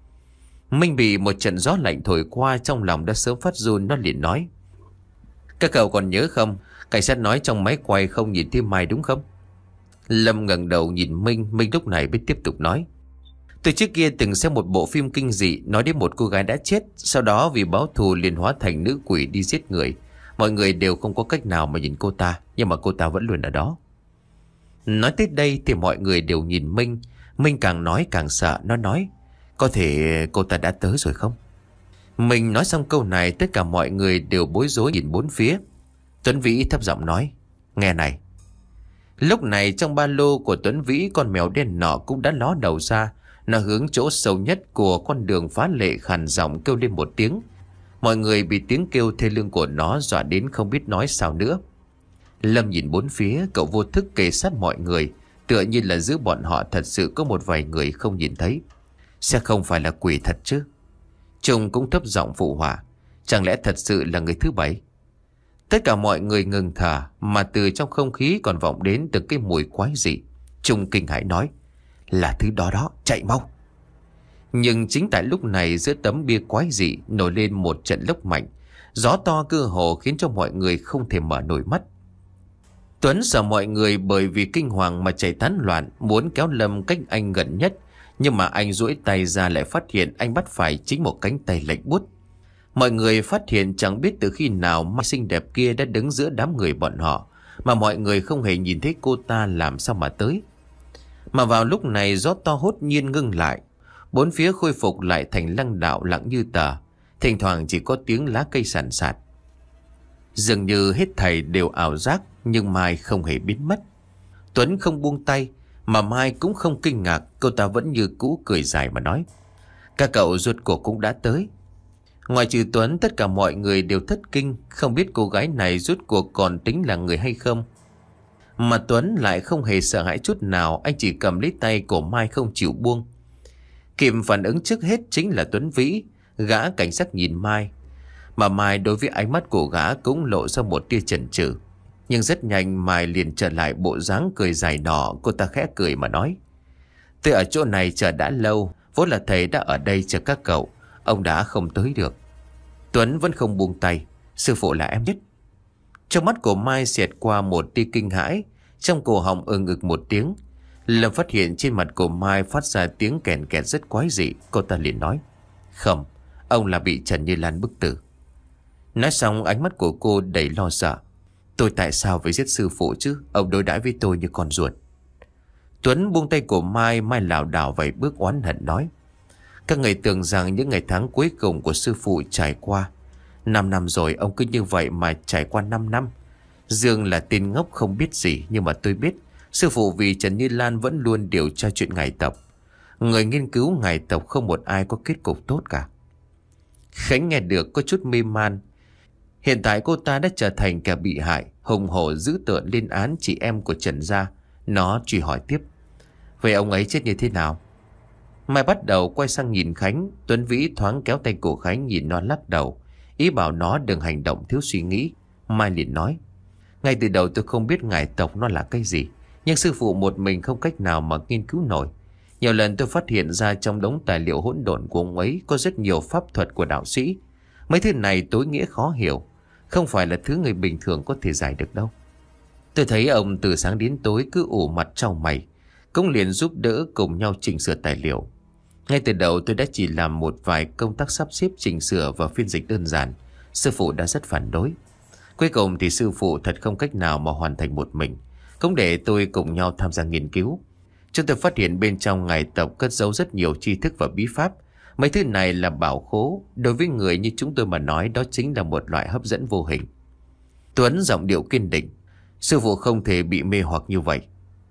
Minh bị một trận gió lạnh thổi qua, trong lòng đã sớm phát run. Nó liền nói: các cậu còn nhớ không, cảnh sát nói trong máy quay không nhìn thấy Mai đúng không? Lâm ngẩng đầu nhìn Minh. Minh lúc này mới tiếp tục nói: từ trước kia từng xem một bộ phim kinh dị nói đến một cô gái đã chết, sau đó vì báo thù liền hóa thành nữ quỷ đi giết người. Mọi người đều không có cách nào mà nhìn cô ta, nhưng mà cô ta vẫn luôn ở đó. Nói tới đây thì mọi người đều nhìn Minh. Minh càng nói càng sợ. Nó nói: có thể cô ta đã tới rồi không? Mình nói xong câu này, tất cả mọi người đều bối rối nhìn bốn phía. Tuấn Vĩ thấp giọng nói: nghe này. Lúc này trong ba lô của Tuấn Vĩ, con mèo đen nọ cũng đã ló đầu ra. Nó hướng chỗ sâu nhất của con đường phá lệ, khàn giọng kêu lên một tiếng. Mọi người bị tiếng kêu thê lương của nó dọa đến không biết nói sao nữa. Lâm nhìn bốn phía, cậu vô thức kề sát mọi người, tựa như là giữa bọn họ thật sự có một vài người không nhìn thấy. Sẽ không phải là quỷ thật chứ? Trung cũng thấp giọng phụ họa: chẳng lẽ thật sự là người thứ bảy? Tất cả mọi người ngừng thở, mà từ trong không khí còn vọng đến từ cái mùi quái dị. Trung kinh hãi nói: là thứ đó đó, chạy mau. Nhưng chính tại lúc này, giữa tấm bia quái dị nổi lên một trận lốc mạnh. Gió to cơ hồ khiến cho mọi người không thể mở nổi mắt. Tuấn sợ mọi người bởi vì kinh hoàng mà chạy tán loạn, muốn kéo Lâm cách anh gần nhất. Nhưng mà anh duỗi tay ra lại phát hiện anh bắt phải chính một cánh tay lạnh buốt. Mọi người phát hiện chẳng biết từ khi nào Mai xinh đẹp kia đã đứng giữa đám người bọn họ, mà mọi người không hề nhìn thấy cô ta làm sao mà tới. Mà vào lúc này, gió to hốt nhiên ngưng lại. Bốn phía khôi phục lại thành lăng đạo lặng như tờ. Thỉnh thoảng chỉ có tiếng lá cây sàn sạt. Dường như hết thảy đều ảo giác, nhưng Mai không hề biến mất. Tuấn không buông tay, mà Mai cũng không kinh ngạc. Cô ta vẫn như cũ cười dài mà nói: các cậu rốt cuộc cũng đã tới. Ngoài trừ Tuấn, tất cả mọi người đều thất kinh, không biết cô gái này rốt cuộc còn tính là người hay không. Mà Tuấn lại không hề sợ hãi chút nào. Anh chỉ cầm lấy tay của Mai không chịu buông. Kịp phản ứng trước hết chính là Tuấn Vĩ. Gã cảnh giác nhìn Mai, mà Mai đối với ánh mắt của gã cũng lộ ra một tia chần chừ. Nhưng rất nhanh Mai liền trở lại bộ dáng cười dài đỏ. Cô ta khẽ cười mà nói: tôi ở chỗ này chờ đã lâu, vốn là thầy đã ở đây chờ các cậu, ông đã không tới được. Tuấn vẫn không buông tay: sư phụ là em nhất. Trong mắt của Mai xẹt qua một tia kinh hãi, trong cổ họng ừng ực một tiếng. Lâm phát hiện trên mặt của Mai phát ra tiếng kèn kẹt rất quái dị. Cô ta liền nói: không, ông là bị Trần Như Lan bức tử. Nói xong ánh mắt của cô đầy lo sợ: tôi tại sao phải giết sư phụ chứ? Ông đối đãi với tôi như con ruột. Tuấn buông tay của Mai. Mai lảo đảo vài bước oán hận nói: các người tưởng rằng những ngày tháng cuối cùng của sư phụ trải qua. Năm năm rồi ông cứ như vậy mà trải qua năm năm. Dương là tên ngốc không biết gì, nhưng mà tôi biết sư phụ vì Trần Như Lan vẫn luôn điều tra chuyện ngài tộc. Người nghiên cứu ngài tộc không một ai có kết cục tốt cả. Khánh nghe được có chút mê man. Hiện tại cô ta đã trở thành kẻ bị hại, hùng hổ dữ tợn lên án chị em của Trần gia. Nó truy hỏi tiếp: vậy ông ấy chết như thế nào? Mai bắt đầu quay sang nhìn Khánh. Tuấn Vĩ thoáng kéo tay của Khánh, nhìn nó lắc đầu, ý bảo nó đừng hành động thiếu suy nghĩ. Mai liền nói: ngay từ đầu tôi không biết ngài tộc nó là cái gì, nhưng sư phụ một mình không cách nào mà nghiên cứu nổi. Nhiều lần tôi phát hiện ra trong đống tài liệu hỗn độn của ông ấy có rất nhiều pháp thuật của đạo sĩ. Mấy thứ này tối nghĩa khó hiểu, không phải là thứ người bình thường có thể giải được đâu. Tôi thấy ông từ sáng đến tối cứ ủ mặt trao mày, cũng liền giúp đỡ cùng nhau chỉnh sửa tài liệu. Ngay từ đầu tôi đã chỉ làm một vài công tác sắp xếp chỉnh sửa và phiên dịch đơn giản. Sư phụ đã rất phản đối. Cuối cùng thì sư phụ thật không cách nào mà hoàn thành một mình, cũng để tôi cùng nhau tham gia nghiên cứu. Chúng tôi phát hiện bên trong ngài tộc cất giấu rất nhiều tri thức và bí pháp. Mấy thứ này là bảo khố, đối với người như chúng tôi mà nói, đó chính là một loại hấp dẫn vô hình. Tuấn giọng điệu kiên định: sư phụ không thể bị mê hoặc như vậy.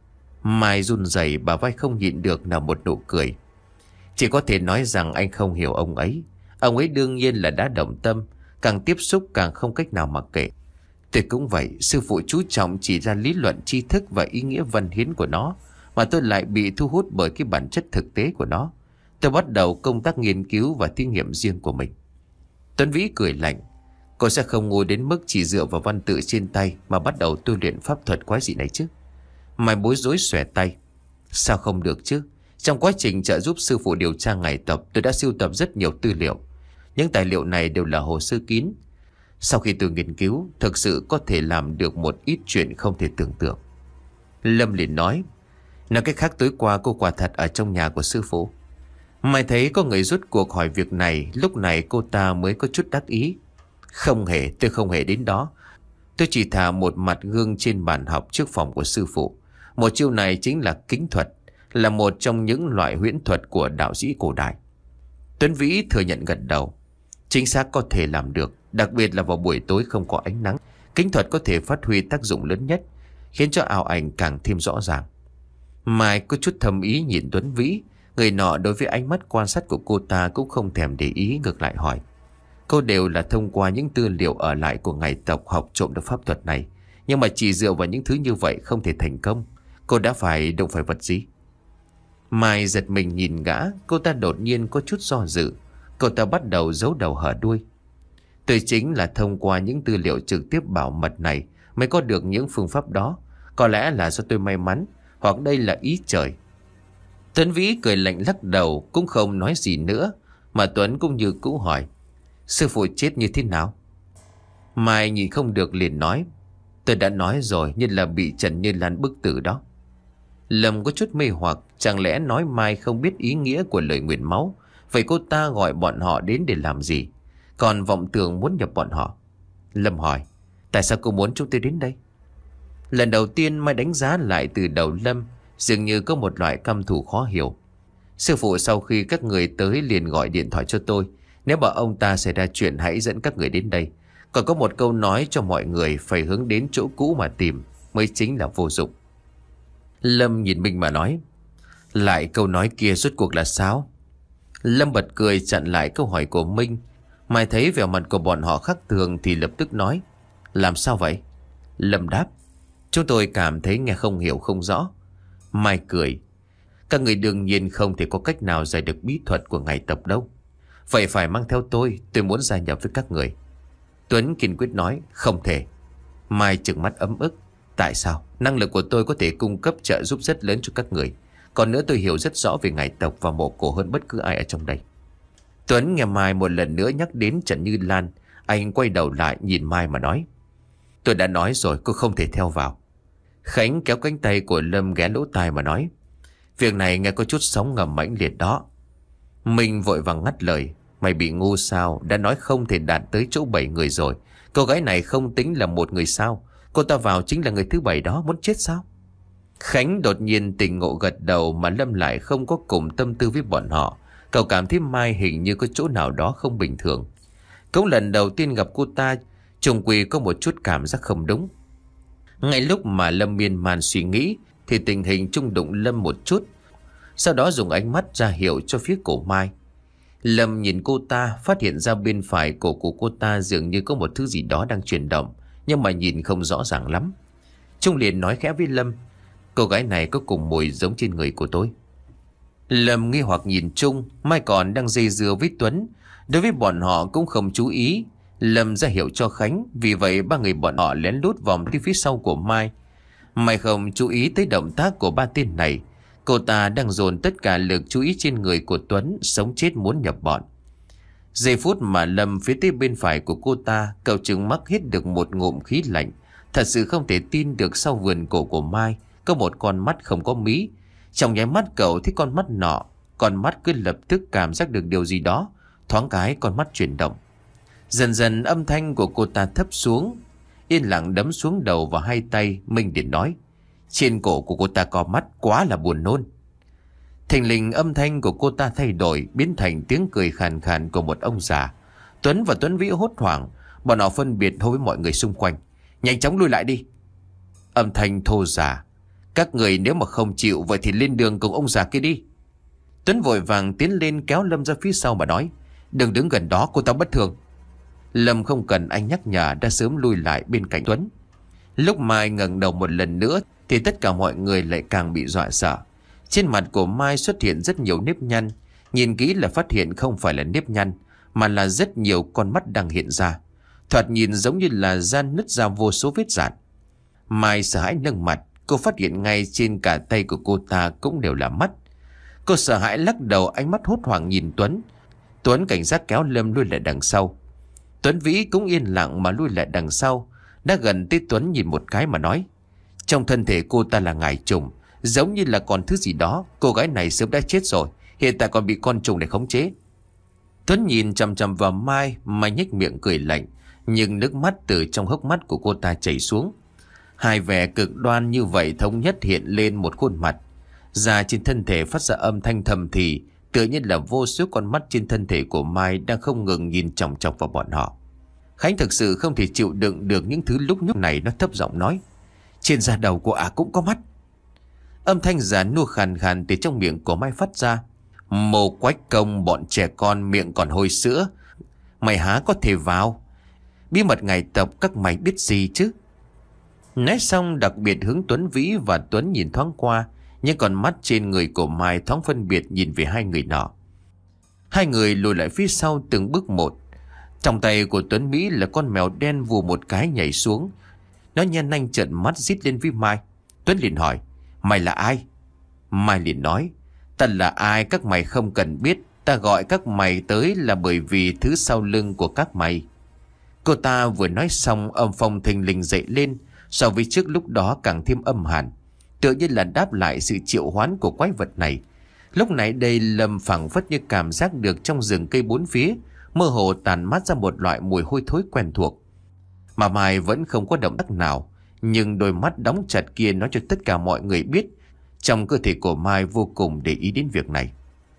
Mai run rẩy, bà vai không nhịn được nở một nụ cười. Chỉ có thể nói rằng anh không hiểu ông ấy. Ông ấy đương nhiên là đã động tâm, càng tiếp xúc càng không cách nào mặc kệ. Tôi cũng vậy, sư phụ chú trọng chỉ ra lý luận tri thức và ý nghĩa văn hiến của nó, mà tôi lại bị thu hút bởi cái bản chất thực tế của nó. Tôi bắt đầu công tác nghiên cứu và thí nghiệm riêng của mình. Tuấn Vĩ cười lạnh: cô sẽ không ngu đến mức chỉ dựa vào văn tự trên tay mà bắt đầu tu luyện pháp thuật quái dị này chứ? Mai bối rối xòe tay: sao không được chứ? Trong quá trình trợ giúp sư phụ điều tra ngài tộc, tôi đã sưu tập rất nhiều tư liệu. Những tài liệu này đều là hồ sơ kín. Sau khi tôi nghiên cứu, thực sự có thể làm được một ít chuyện không thể tưởng tượng. Lâm liền nói: nói cách khác, tối qua cô quả thật ở trong nhà của sư phụ. Mai thấy có người rút cuộc hỏi việc này, lúc này cô ta mới có chút đắc ý. Không hề, tôi không hề đến đó. Tôi chỉ thả một mặt gương trên bàn học trước phòng của sư phụ. Một chiêu này chính là kính thuật. là một trong những loại huyễn thuật của đạo sĩ cổ đại. Tuấn Vĩ thừa nhận gật đầu. Chính xác có thể làm được, đặc biệt là vào buổi tối không có ánh nắng. Kính thuật có thể phát huy tác dụng lớn nhất, khiến cho ảo ảnh càng thêm rõ ràng. Mai có chút thầm ý nhìn Tuấn Vĩ. Người nọ đối với ánh mắt quan sát của cô ta cũng không thèm để ý, ngược lại hỏi. Cô đều là thông qua những tư liệu ở lại của ngài tộc học trộm được pháp thuật này. Nhưng mà chỉ dựa vào những thứ như vậy không thể thành công. Cô đã phải đụng phải vật gì? Mai giật mình nhìn gã. Cô ta đột nhiên có chút do dự. Cô ta bắt đầu giấu đầu hở đuôi. Tôi chính là thông qua những tư liệu trực tiếp bảo mật này mới có được những phương pháp đó. Có lẽ là do tôi may mắn, hoặc đây là ý trời. Tuấn Vĩ cười lạnh lắc đầu, cũng không nói gì nữa. Mà Tuấn cũng như cũ hỏi. Sư phụ chết như thế nào? Mai nhìn không được liền nói. Tôi đã nói rồi, như là bị Trần Như Lan bức tử đó. Lâm có chút mê hoặc. Chẳng lẽ nói Mai không biết ý nghĩa của lời nguyền máu? Vậy cô ta gọi bọn họ đến để làm gì? Còn vọng tưởng muốn nhập bọn họ. Lâm hỏi. Tại sao cô muốn chúng tôi đến đây? Lần đầu tiên Mai đánh giá lại từ đầu Lâm. Dường như có một loại căm thù khó hiểu. Sư phụ sau khi các người tới liền gọi điện thoại cho tôi. Nếu bảo ông ta xảy ra chuyện hãy dẫn các người đến đây. Còn có một câu nói cho mọi người phải hướng đến chỗ cũ mà tìm, mới chính là vô dụng. Lâm nhìn Minh mà nói. Lại câu nói kia rốt cuộc là sao? Lâm bật cười chặn lại câu hỏi của Minh. Mai thấy vẻ mặt của bọn họ khác thường thì lập tức nói. Làm sao vậy? Lâm đáp. Chúng tôi cảm thấy nghe không hiểu không rõ. Mai cười. Các người đương nhiên không thể có cách nào giải được bí thuật của ngài tộc đâu. Vậy phải mang theo tôi, tôi muốn gia nhập với các người. Tuấn kiên quyết nói. Không thể. Mai trừng mắt ấm ức. Tại sao? Năng lực của tôi có thể cung cấp trợ giúp rất lớn cho các người. Còn nữa tôi hiểu rất rõ về ngài tộc và mộ cổ hơn bất cứ ai ở trong đây. Tuấn nghe Mai một lần nữa nhắc đến Trần Như Lan. Anh quay đầu lại nhìn Mai mà nói. Tôi đã nói rồi, cô không thể theo vào. Khánh kéo cánh tay của Lâm ghé lỗ tai mà nói. Việc này nghe có chút sóng ngầm mãnh liệt đó. Mình vội vàng ngắt lời. Mày bị ngu sao? Đã nói không thể đạt tới chỗ bảy người rồi. Cô gái này không tính là một người sao? Cô ta vào chính là người thứ bảy đó, muốn chết sao? Khánh đột nhiên tỉnh ngộ gật đầu. Mà Lâm lại không có cùng tâm tư với bọn họ. Cậu cảm thấy Mai hình như có chỗ nào đó không bình thường. Cũng lần đầu tiên gặp cô ta, trùng quỳ có một chút cảm giác không đúng. Ngay lúc mà Lâm miên man suy nghĩ thì tình hình trung đụng Lâm một chút. Sau đó dùng ánh mắt ra hiệu cho phía cổ Mai. Lâm nhìn cô ta, phát hiện ra bên phải cổ của cô ta dường như có một thứ gì đó đang chuyển động, nhưng mà nhìn không rõ ràng lắm. Trung liền nói khẽ với Lâm. Cô gái này có cùng mùi giống trên người của tôi. Lâm nghi hoặc nhìn Trung. Mai còn đang dây dưa với Tuấn. Đối với bọn họ cũng không chú ý. Lâm ra hiệu cho Khánh. Vì vậy ba người bọn họ lén lút vòng đi phía sau của Mai. Mai không chú ý tới động tác của ba tên này. Cô ta đang dồn tất cả lực chú ý trên người của Tuấn, sống chết muốn nhập bọn. Giây phút mà Lâm phía tới bên phải của cô ta, cậu trừng mắt hít được một ngụm khí lạnh. Thật sự không thể tin được sau vườn cổ của Mai có một con mắt không có mí. Trong nháy mắt cậu thấy con mắt nọ, con mắt cứ lập tức cảm giác được điều gì đó. Thoáng cái con mắt chuyển động. Dần dần âm thanh của cô ta thấp xuống, yên lặng đấm xuống đầu và hai tay. Minh Điển nói. Trên cổ của cô ta có mắt, quá là buồn nôn. Thình lình âm thanh của cô ta thay đổi, biến thành tiếng cười khàn khàn của một ông già. Tuấn và Tuấn Vĩ hốt hoảng. Bọn họ phân biệt hô với mọi người xung quanh. Nhanh chóng lui lại đi. Âm thanh thô giả. Các người nếu mà không chịu vậy thì lên đường cùng ông già kia đi. Tuấn vội vàng tiến lên kéo Lâm ra phía sau mà nói. Đừng đứng gần đó, cô ta bất thường. Lâm không cần anh nhắc nhở đã sớm lui lại bên cạnh Tuấn. Lúc Mai ngẩng đầu một lần nữa thì tất cả mọi người lại càng bị dọa sợ. Trên mặt của Mai xuất hiện rất nhiều nếp nhăn. Nhìn kỹ là phát hiện không phải là nếp nhăn, mà là rất nhiều con mắt đang hiện ra. Thoạt nhìn giống như là da nứt ra vô số vết rạn. Mai sợ hãi nâng mặt. Cô phát hiện ngay trên cả tay của cô ta cũng đều là mắt. Cô sợ hãi lắc đầu, ánh mắt hốt hoảng nhìn Tuấn. Tuấn cảnh giác kéo Lâm lui lại đằng sau. Tuấn Vĩ cũng yên lặng mà lui lại đằng sau. Đã gần tới Tuấn nhìn một cái mà nói. Trong thân thể cô ta là ngải trùng, giống như là còn thứ gì đó. Cô gái này sớm đã chết rồi, hiện tại còn bị con trùng này khống chế. Tuấn nhìn chằm chằm vào Mai. Mai nhếch miệng cười lạnh, nhưng nước mắt từ trong hốc mắt của cô ta chảy xuống. Hai vẻ cực đoan như vậy thống nhất hiện lên một khuôn mặt. Da trên thân thể phát ra âm thanh thầm thì, tựa như là vô số con mắt trên thân thể của Mai đang không ngừng nhìn chòng chọc vào bọn họ. Khánh thực sự không thể chịu đựng được những thứ lúc nhúc này, nó thấp giọng nói: trên da đầu của ả cũng có mắt. Âm thanh già nua khàn khàn từ trong miệng của Mai phát ra: Mồ Quách Công, bọn trẻ con miệng còn hôi sữa, mày há có thể vào? Bí mật ngài tộc các mày biết gì chứ? Nói xong đặc biệt hướng Tuấn Vĩ và Tuấn nhìn thoáng qua, nhưng còn mắt trên người của Mai thoáng phân biệt nhìn về hai người nọ. Hai người lùi lại phía sau từng bước một. Trong tay của Tuấn Mỹ là con mèo đen vù một cái nhảy xuống. Nó nhen nanh trợn mắt rít lên với Mai. Tuấn liền hỏi: mày là ai? Mai liền nói: ta là ai các mày không cần biết. Ta gọi các mày tới là bởi vì thứ sau lưng của các mày. Cô ta vừa nói xong, âm phong thình lình dậy lên, so với trước lúc đó càng thêm âm hàn, tựa như là đáp lại sự triệu hoán của quái vật này. Lúc này đây Lâm phảng phất như cảm giác được trong rừng cây bốn phía mơ hồ tàn mát ra một loại mùi hôi thối quen thuộc. Mà Mai vẫn không có động tác nào, nhưng đôi mắt đóng chặt kia nói cho tất cả mọi người biết trong cơ thể của Mai vô cùng để ý đến việc này.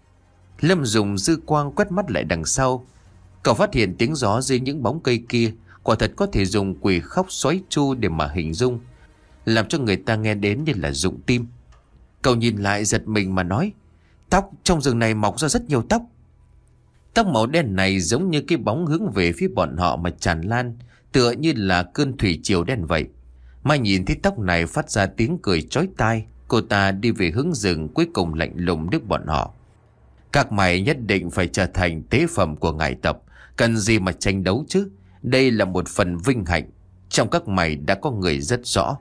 Lâm dùng dư quang quét mắt lại đằng sau. Cậu phát hiện tiếng gió dưới những bóng cây kia quả thật có thể dùng quỷ khóc xoáy chu để mà hình dung, làm cho người ta nghe đến như là rụng tim. Cậu nhìn lại giật mình mà nói: tóc trong rừng này mọc ra rất nhiều tóc. Tóc màu đen này giống như cái bóng hướng về phía bọn họ mà tràn lan, tựa như là cơn thủy triều đen vậy. Mai nhìn thấy tóc này phát ra tiếng cười chói tai. Cô ta đi về hướng rừng, cuối cùng lạnh lùng nước bọn họ: các mày nhất định phải trở thành tế phẩm của ngài tộc, cần gì mà tranh đấu chứ? Đây là một phần vinh hạnh. Trong các mày đã có người rất rõ.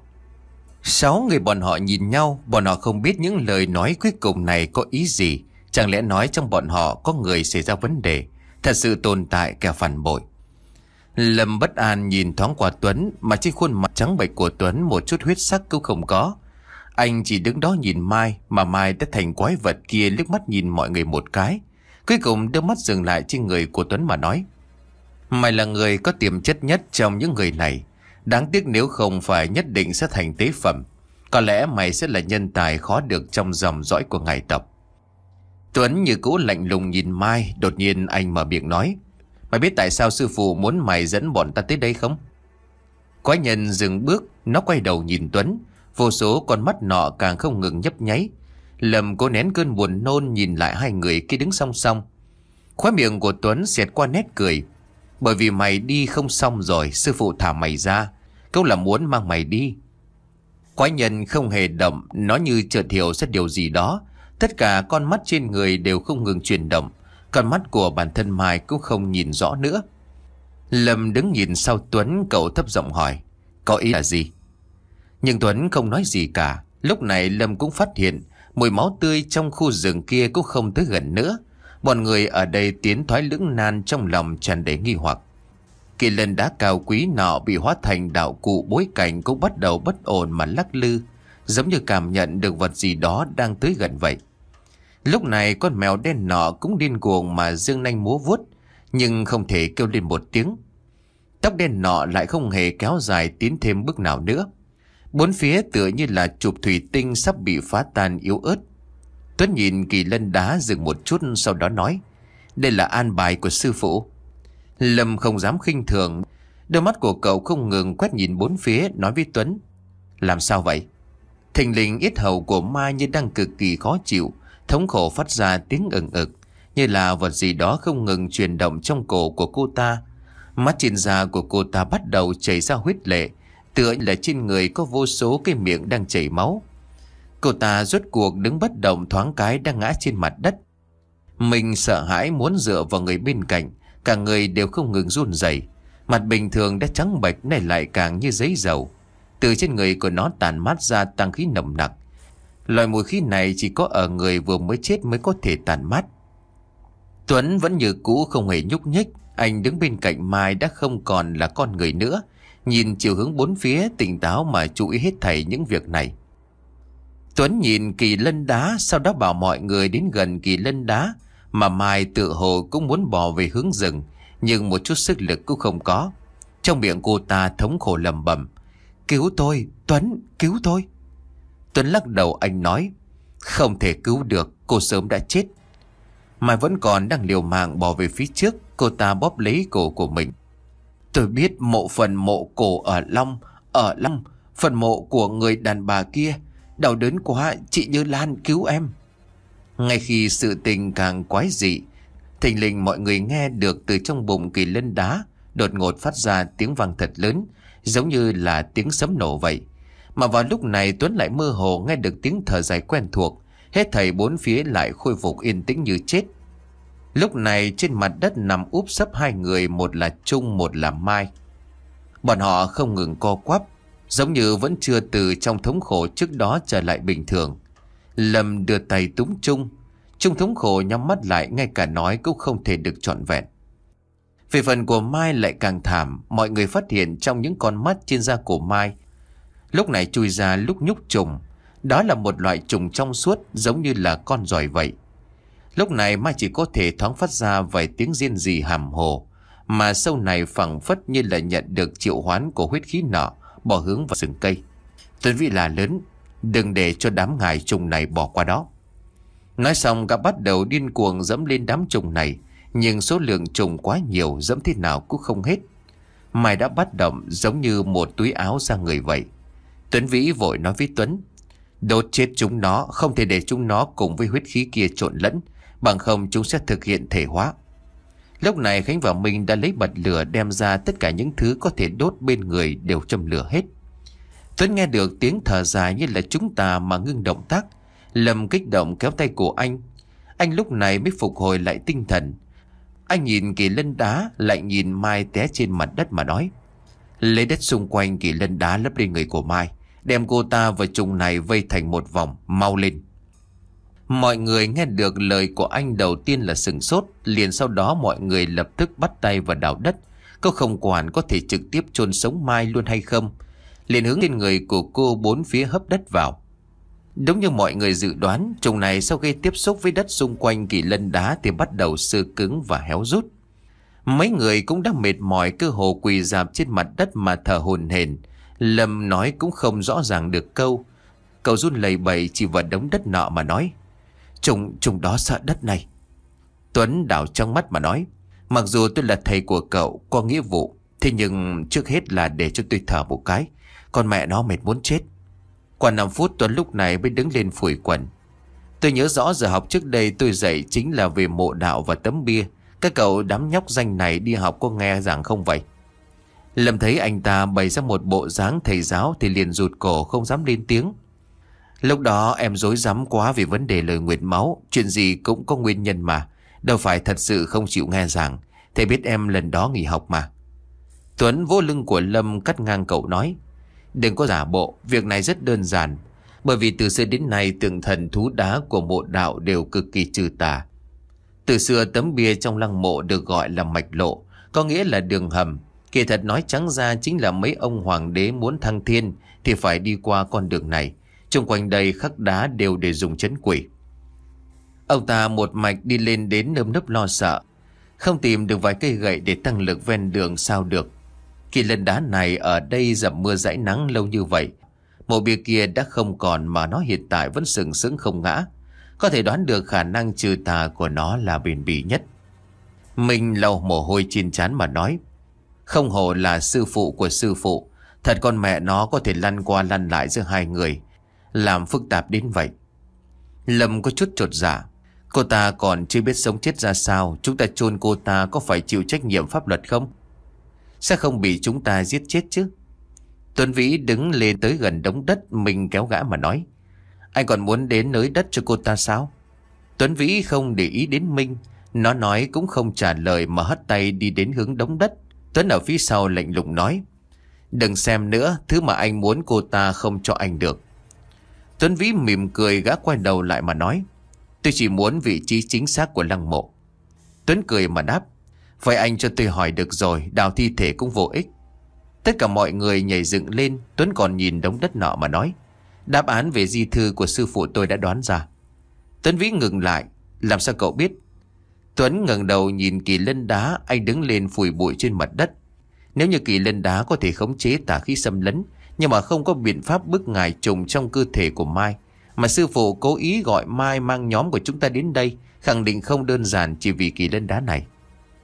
Sáu người bọn họ nhìn nhau, bọn họ không biết những lời nói cuối cùng này có ý gì. Chẳng lẽ nói trong bọn họ có người xảy ra vấn đề, thật sự tồn tại kẻ phản bội? Lâm bất an nhìn thoáng qua Tuấn, mà trên khuôn mặt trắng bệch của Tuấn một chút huyết sắc cũng không có. Anh chỉ đứng đó nhìn Mai, mà Mai đã thành quái vật kia liếc mắt nhìn mọi người một cái, cuối cùng đưa mắt dừng lại trên người của Tuấn mà nói: mày là người có tiềm chất nhất trong những người này. Đáng tiếc nếu không phải nhất định sẽ thành tế phẩm. Có lẽ mày sẽ là nhân tài khó được trong dòng dõi của ngài tộc. Tuấn như cũ lạnh lùng nhìn Mai. Đột nhiên anh mở miệng nói: mày biết tại sao sư phụ muốn mày dẫn bọn ta tới đây không? Quái nhân dừng bước, nó quay đầu nhìn Tuấn. Vô số con mắt nọ càng không ngừng nhấp nháy. Lâm cố nén cơn buồn nôn nhìn lại hai người kia đứng song song. Khóe miệng của Tuấn xẹt qua nét cười: bởi vì mày đi không xong rồi, sư phụ thả mày ra, câu là muốn mang mày đi. Quái nhân không hề động, nó như chợt hiểu ra điều gì đó. Tất cả con mắt trên người đều không ngừng chuyển động, con mắt của bản thân Mai cũng không nhìn rõ nữa. Lâm đứng nhìn sau Tuấn, cậu thấp giọng hỏi: có ý là gì? Nhưng Tuấn không nói gì cả. Lúc này Lâm cũng phát hiện mùi máu tươi trong khu rừng kia cũng không tới gần nữa. Bọn người ở đây tiến thoái lưỡng nan, trong lòng tràn đầy nghi hoặc. Kỳ lân đá cao quý nọ bị hóa thành đạo cụ bối cảnh cũng bắt đầu bất ổn mà lắc lư, giống như cảm nhận được vật gì đó đang tới gần vậy. Lúc này con mèo đen nọ cũng điên cuồng mà giương nanh múa vuốt, nhưng không thể kêu lên một tiếng. Tóc đen nọ lại không hề kéo dài tiến thêm bước nào nữa. Bốn phía tựa như là chụp thủy tinh sắp bị phá tan yếu ớt. Tuấn nhìn kỳ lân đá dừng một chút, sau đó nói: đây là an bài của sư phụ. Lâm không dám khinh thường, đôi mắt của cậu không ngừng quét nhìn bốn phía, nói với Tuấn: làm sao vậy? Thình lình yết hầu của Mai như đang cực kỳ khó chịu, thống khổ phát ra tiếng ừng ực, như là vật gì đó không ngừng chuyển động trong cổ của cô ta. Mắt trên da của cô ta bắt đầu chảy ra huyết lệ, tựa là trên người có vô số cái miệng đang chảy máu. Cô ta rốt cuộc đứng bất động, thoáng cái đang ngã trên mặt đất. Mình sợ hãi muốn dựa vào người bên cạnh, cả người đều không ngừng run rẩy. Mặt bình thường đã trắng bệch này lại càng như giấy dầu. Từ trên người của nó tản mát ra tang khí nồng nặc. Loại mùi khí này chỉ có ở người vừa mới chết mới có thể tản mát. Tuấn vẫn như cũ không hề nhúc nhích. Anh đứng bên cạnh Mai đã không còn là con người nữa, nhìn chiều hướng bốn phía tỉnh táo mà chú ý hết thảy những việc này. Tuấn nhìn kỳ lân đá, sau đó bảo mọi người đến gần kỳ lân đá, mà Mai tự hồ cũng muốn bò về hướng rừng, nhưng một chút sức lực cũng không có. Trong miệng cô ta thống khổ lẩm bẩm: cứu tôi, Tuấn, cứu tôi. Tuấn lắc đầu, anh nói: Không thể cứu được, cô sớm đã chết. Mai vẫn còn đang liều mạng bỏ về phía trước. Cô ta bóp lấy cổ của mình. Tôi biết mộ phần mộ cổ ở Long. Ở Long, phần mộ của người đàn bà kia. Đau đớn quá, chị Như Lan cứu em. Ngay khi sự tình càng quái dị, thình lình mọi người nghe được từ trong bụng Kỳ Lân Đá đột ngột phát ra tiếng vang thật lớn, giống như là tiếng sấm nổ vậy. Mà vào lúc này Tuấn lại mơ hồ nghe được tiếng thở dài quen thuộc. Hết thảy bốn phía lại khôi phục yên tĩnh như chết. Lúc này trên mặt đất nằm úp sấp hai người, một là Trung, một là Mai. Bọn họ không ngừng co quắp, giống như vẫn chưa từ trong thống khổ trước đó trở lại bình thường. Lâm đưa tay túm Trung. Trung thống khổ nhắm mắt lại, ngay cả nói cũng không thể được trọn vẹn. Về phần của Mai lại càng thảm. Mọi người phát hiện trong những con mắt trên da của Mai lúc này chui ra lúc nhúc trùng. Đó là một loại trùng trong suốt, giống như là con giòi vậy. Lúc này Mai chỉ có thể thoáng phát ra vài tiếng rên rỉ hàm hồ, mà sâu này phảng phất như là nhận được triệu hoán của huyết khí nọ, bỏ hướng vào rừng cây. Tuấn Vĩ là lớn, đừng để cho đám ngài trùng này bỏ qua đó. Nói xong gã bắt đầu điên cuồng dẫm lên đám trùng này, nhưng số lượng trùng quá nhiều, dẫm thế nào cũng không hết. Mai đã bắt động giống như một túi áo ra người vậy. Tuấn Vĩ vội nói với Tuấn: đốt chết chúng nó, không thể để chúng nó cùng với huyết khí kia trộn lẫn, bằng không chúng sẽ thực hiện thể hóa. Lúc này Khánh và Minh đã lấy bật lửa, đem ra tất cả những thứ có thể đốt bên người đều châm lửa hết. Tuấn nghe được tiếng thở dài như là chúng ta mà ngưng động tác. Lâm kích động kéo tay của anh. Anh lúc này mới phục hồi lại tinh thần. Anh nhìn Kỳ Lân Đá, lại nhìn Mai té trên mặt đất mà nói: lấy đất xung quanh Kỳ Lân Đá lấp lên người của Mai, đem cô ta và trùng này vây thành một vòng, mau lên. Mọi người nghe được lời của anh đầu tiên là sửng sốt, liền sau đó mọi người lập tức bắt tay vào đào đất. Cô không quản có thể trực tiếp chôn sống Mai luôn hay không, liền hướng lên người của cô bốn phía hấp đất vào. Đúng như mọi người dự đoán, trùng này sau khi tiếp xúc với đất xung quanh Kỳ Lân Đá thì bắt đầu sơ cứng và héo rút. Mấy người cũng đã mệt mỏi, cơ hồ quỳ rạp trên mặt đất mà thở hổn hển. Lâm nói cũng không rõ ràng được câu. Cậu run lẩy bẩy chỉ vào đống đất nọ mà nói: Trùng, trùng đó sợ đất này. Tuấn đảo trong mắt mà nói: mặc dù tôi là thầy của cậu, có nghĩa vụ, thế nhưng trước hết là để cho tôi thở một cái, còn mẹ nó mệt muốn chết. Qua năm phút Tuấn lúc này mới đứng lên phủi quần: tôi nhớ rõ giờ học trước đây tôi dạy chính là về mộ đạo và tấm bia. Các cậu đám nhóc danh này đi học có nghe giảng không vậy? Lâm thấy anh ta bày ra một bộ dáng thầy giáo thì liền rụt cổ không dám lên tiếng. Lúc đó em rối rắm quá vì vấn đề lời nguyện máu. Chuyện gì cũng có nguyên nhân mà, đâu phải thật sự không chịu nghe giảng. Thầy biết em lần đó nghỉ học mà. Tuấn vỗ lưng của Lâm cắt ngang cậu nói: đừng có giả bộ, việc này rất đơn giản. Bởi vì từ xưa đến nay tượng thần thú đá của mộ đạo đều cực kỳ trừ tà. Từ xưa tấm bia trong lăng mộ được gọi là mạch lộ, có nghĩa là đường hầm. Kỳ thật nói trắng ra chính là mấy ông hoàng đế muốn thăng thiên thì phải đi qua con đường này. Xung quanh đây khắc đá đều để dùng trấn quỷ. Ông ta một mạch đi lên đến nơm nớp lo sợ, không tìm được vài cây gậy để tăng lực ven đường sao được. Kỳ Lân Đá này ở đây dầm mưa dãi nắng lâu như vậy, mộ bia kia đã không còn mà nó hiện tại vẫn sừng sững không ngã. Có thể đoán được khả năng trừ tà của nó là bền bỉ nhất. Mình lau mồ hôi trên trán mà nói: không hổ là sư phụ của sư phụ, thật con mẹ nó có thể lăn qua lăn lại giữa hai người, làm phức tạp đến vậy. Lâm có chút chột dạ. Cô ta còn chưa biết sống chết ra sao, chúng ta chôn cô ta có phải chịu trách nhiệm pháp luật không? Sẽ không bị chúng ta giết chết chứ? Tuấn Vĩ đứng lên tới gần đống đất, mình kéo gã mà nói: anh còn muốn đến nới đất cho cô ta sao? Tuấn Vĩ không để ý đến Minh, nó nói cũng không trả lời mà hất tay đi đến hướng đống đất. Tuấn ở phía sau lạnh lùng nói: đừng xem nữa, thứ mà anh muốn cô ta không cho anh được. Tuấn Vĩ mỉm cười, gã quay đầu lại mà nói: tôi chỉ muốn vị trí chính xác của lăng mộ. Tuấn cười mà đáp: vậy anh cho tôi hỏi được rồi, đào thi thể cũng vô ích. Tất cả mọi người nhảy dựng lên. Tuấn còn nhìn đống đất nọ mà nói: đáp án về di thư của sư phụ tôi đã đoán ra. Tuấn Vĩ ngừng lại: làm sao cậu biết? Tuấn ngẩng đầu nhìn Kỳ Lân Đá, anh đứng lên phủi bụi trên mặt đất. Nếu như Kỳ Lân Đá có thể khống chế tà khí xâm lấn, nhưng mà không có biện pháp bức ngài trùng trong cơ thể của Mai, Mà sư phụ cố ý gọi Mai mang nhóm của chúng ta đến đây, khẳng định không đơn giản chỉ vì kỳ lân đá này.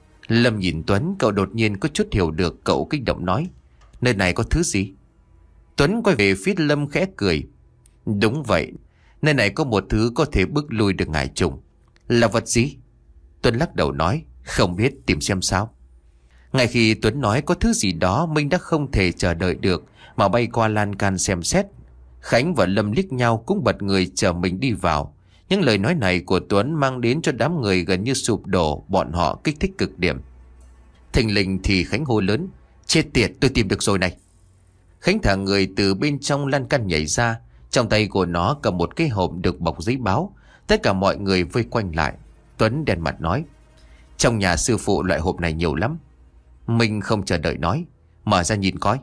Lâm nhìn Tuấn, cậu đột nhiên có chút hiểu được, cậu kích động nói: nơi này có thứ gì? Tuấn quay về phía Lâm khẽ cười: đúng vậy, nơi này có một thứ có thể bước lui được ngải trùng. Là vật gì? Tuấn lắc đầu nói: không biết, tìm xem sao. Ngay khi Tuấn nói có thứ gì đó, Minh đã không thể chờ đợi được mà bay qua lan can xem xét. Khánh và Lâm liếc nhau cũng bật người chờ mình đi vào. Những lời nói này của Tuấn mang đến cho đám người gần như sụp đổ, bọn họ kích thích cực điểm. Thình lình thì Khánh hô lớn: chết tiệt, tôi tìm được rồi này. Khánh thả người từ bên trong lan can nhảy ra, trong tay của nó cầm một cái hộp được bọc giấy báo. Tất cả mọi người vây quanh lại. Tuấn đen mặt nói: trong nhà sư phụ loại hộp này nhiều lắm. Minh không chờ đợi nói: mở ra nhìn coi.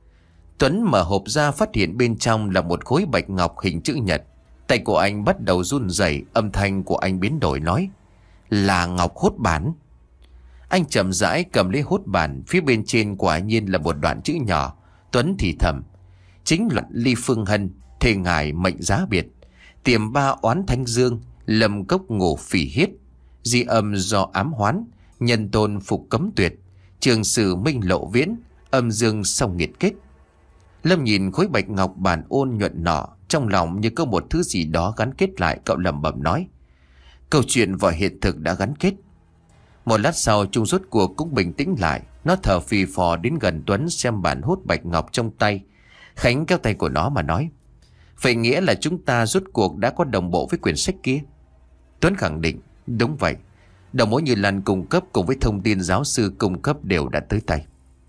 Tuấn mở hộp ra, phát hiện bên trong là một khối bạch ngọc hình chữ nhật. Tay của anh bắt đầu run rẩy, âm thanh của anh biến đổi nói: là ngọc hốt bản. Anh chậm rãi cầm lấy hốt bản, phía bên trên quả nhiên là một đoạn chữ nhỏ. Tuấn thì thầm: chính luận ly phương hân, thề ngài mệnh giá biệt, tiềm ba oán thanh dương, lâm cốc ngủ phỉ hiết, di âm do ám hoán, nhân tôn phục cấm tuyệt, trường sử minh lộ viễn, âm dương song nghiệt kết. Lâm nhìn khối bạch ngọc bản ôn nhuận nọ, trong lòng như có một thứ gì đó gắn kết lại. Cậu lẩm bẩm nói: câu chuyện và hiện thực đã gắn kết. Một lát sau, Trung rốt cuộc cũng bình tĩnh lại. Nó thở phì phò đến gần Tuấn xem bản hút bạch ngọc trong tay. Khánh kéo tay của nó mà nói: vậy nghĩa là chúng ta rốt cuộc đã có đồng bộ với quyển sách kia? Tuấn khẳng định: đúng vậy. Đầu mối Như Lan cung cấp cùng với thông tin giáo sư cung cấp đều đã tới tay.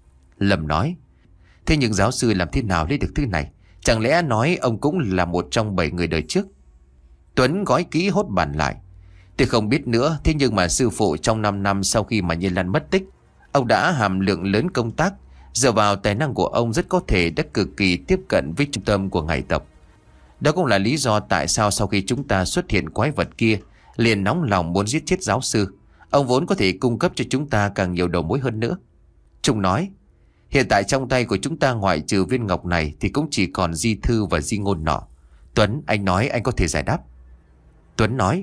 Lâm nói: thế nhưng giáo sư làm thế nào lấy được thứ này? Chẳng lẽ nói ông cũng là một trong bảy người đời trước? Tuấn gói kỹ hốt bản lại: tôi không biết nữa, thế nhưng mà sư phụ trong năm năm sau khi mà Như Lan mất tích, ông đã hàm lượng lớn công tác. Dựa vào tài năng của ông, rất có thể đã cực kỳ tiếp cận với trung tâm của ngải tộc. Đó cũng là lý do tại sao sau khi chúng ta xuất hiện quái vật kia, liền nóng lòng muốn giết chết giáo sư. Ông vốn có thể cung cấp cho chúng ta càng nhiều đầu mối hơn nữa. Trung nói: hiện tại trong tay của chúng ta ngoại trừ viên ngọc này thì cũng chỉ còn di thư và di ngôn nọ. Tuấn, anh nói anh có thể giải đáp. Tuấn nói: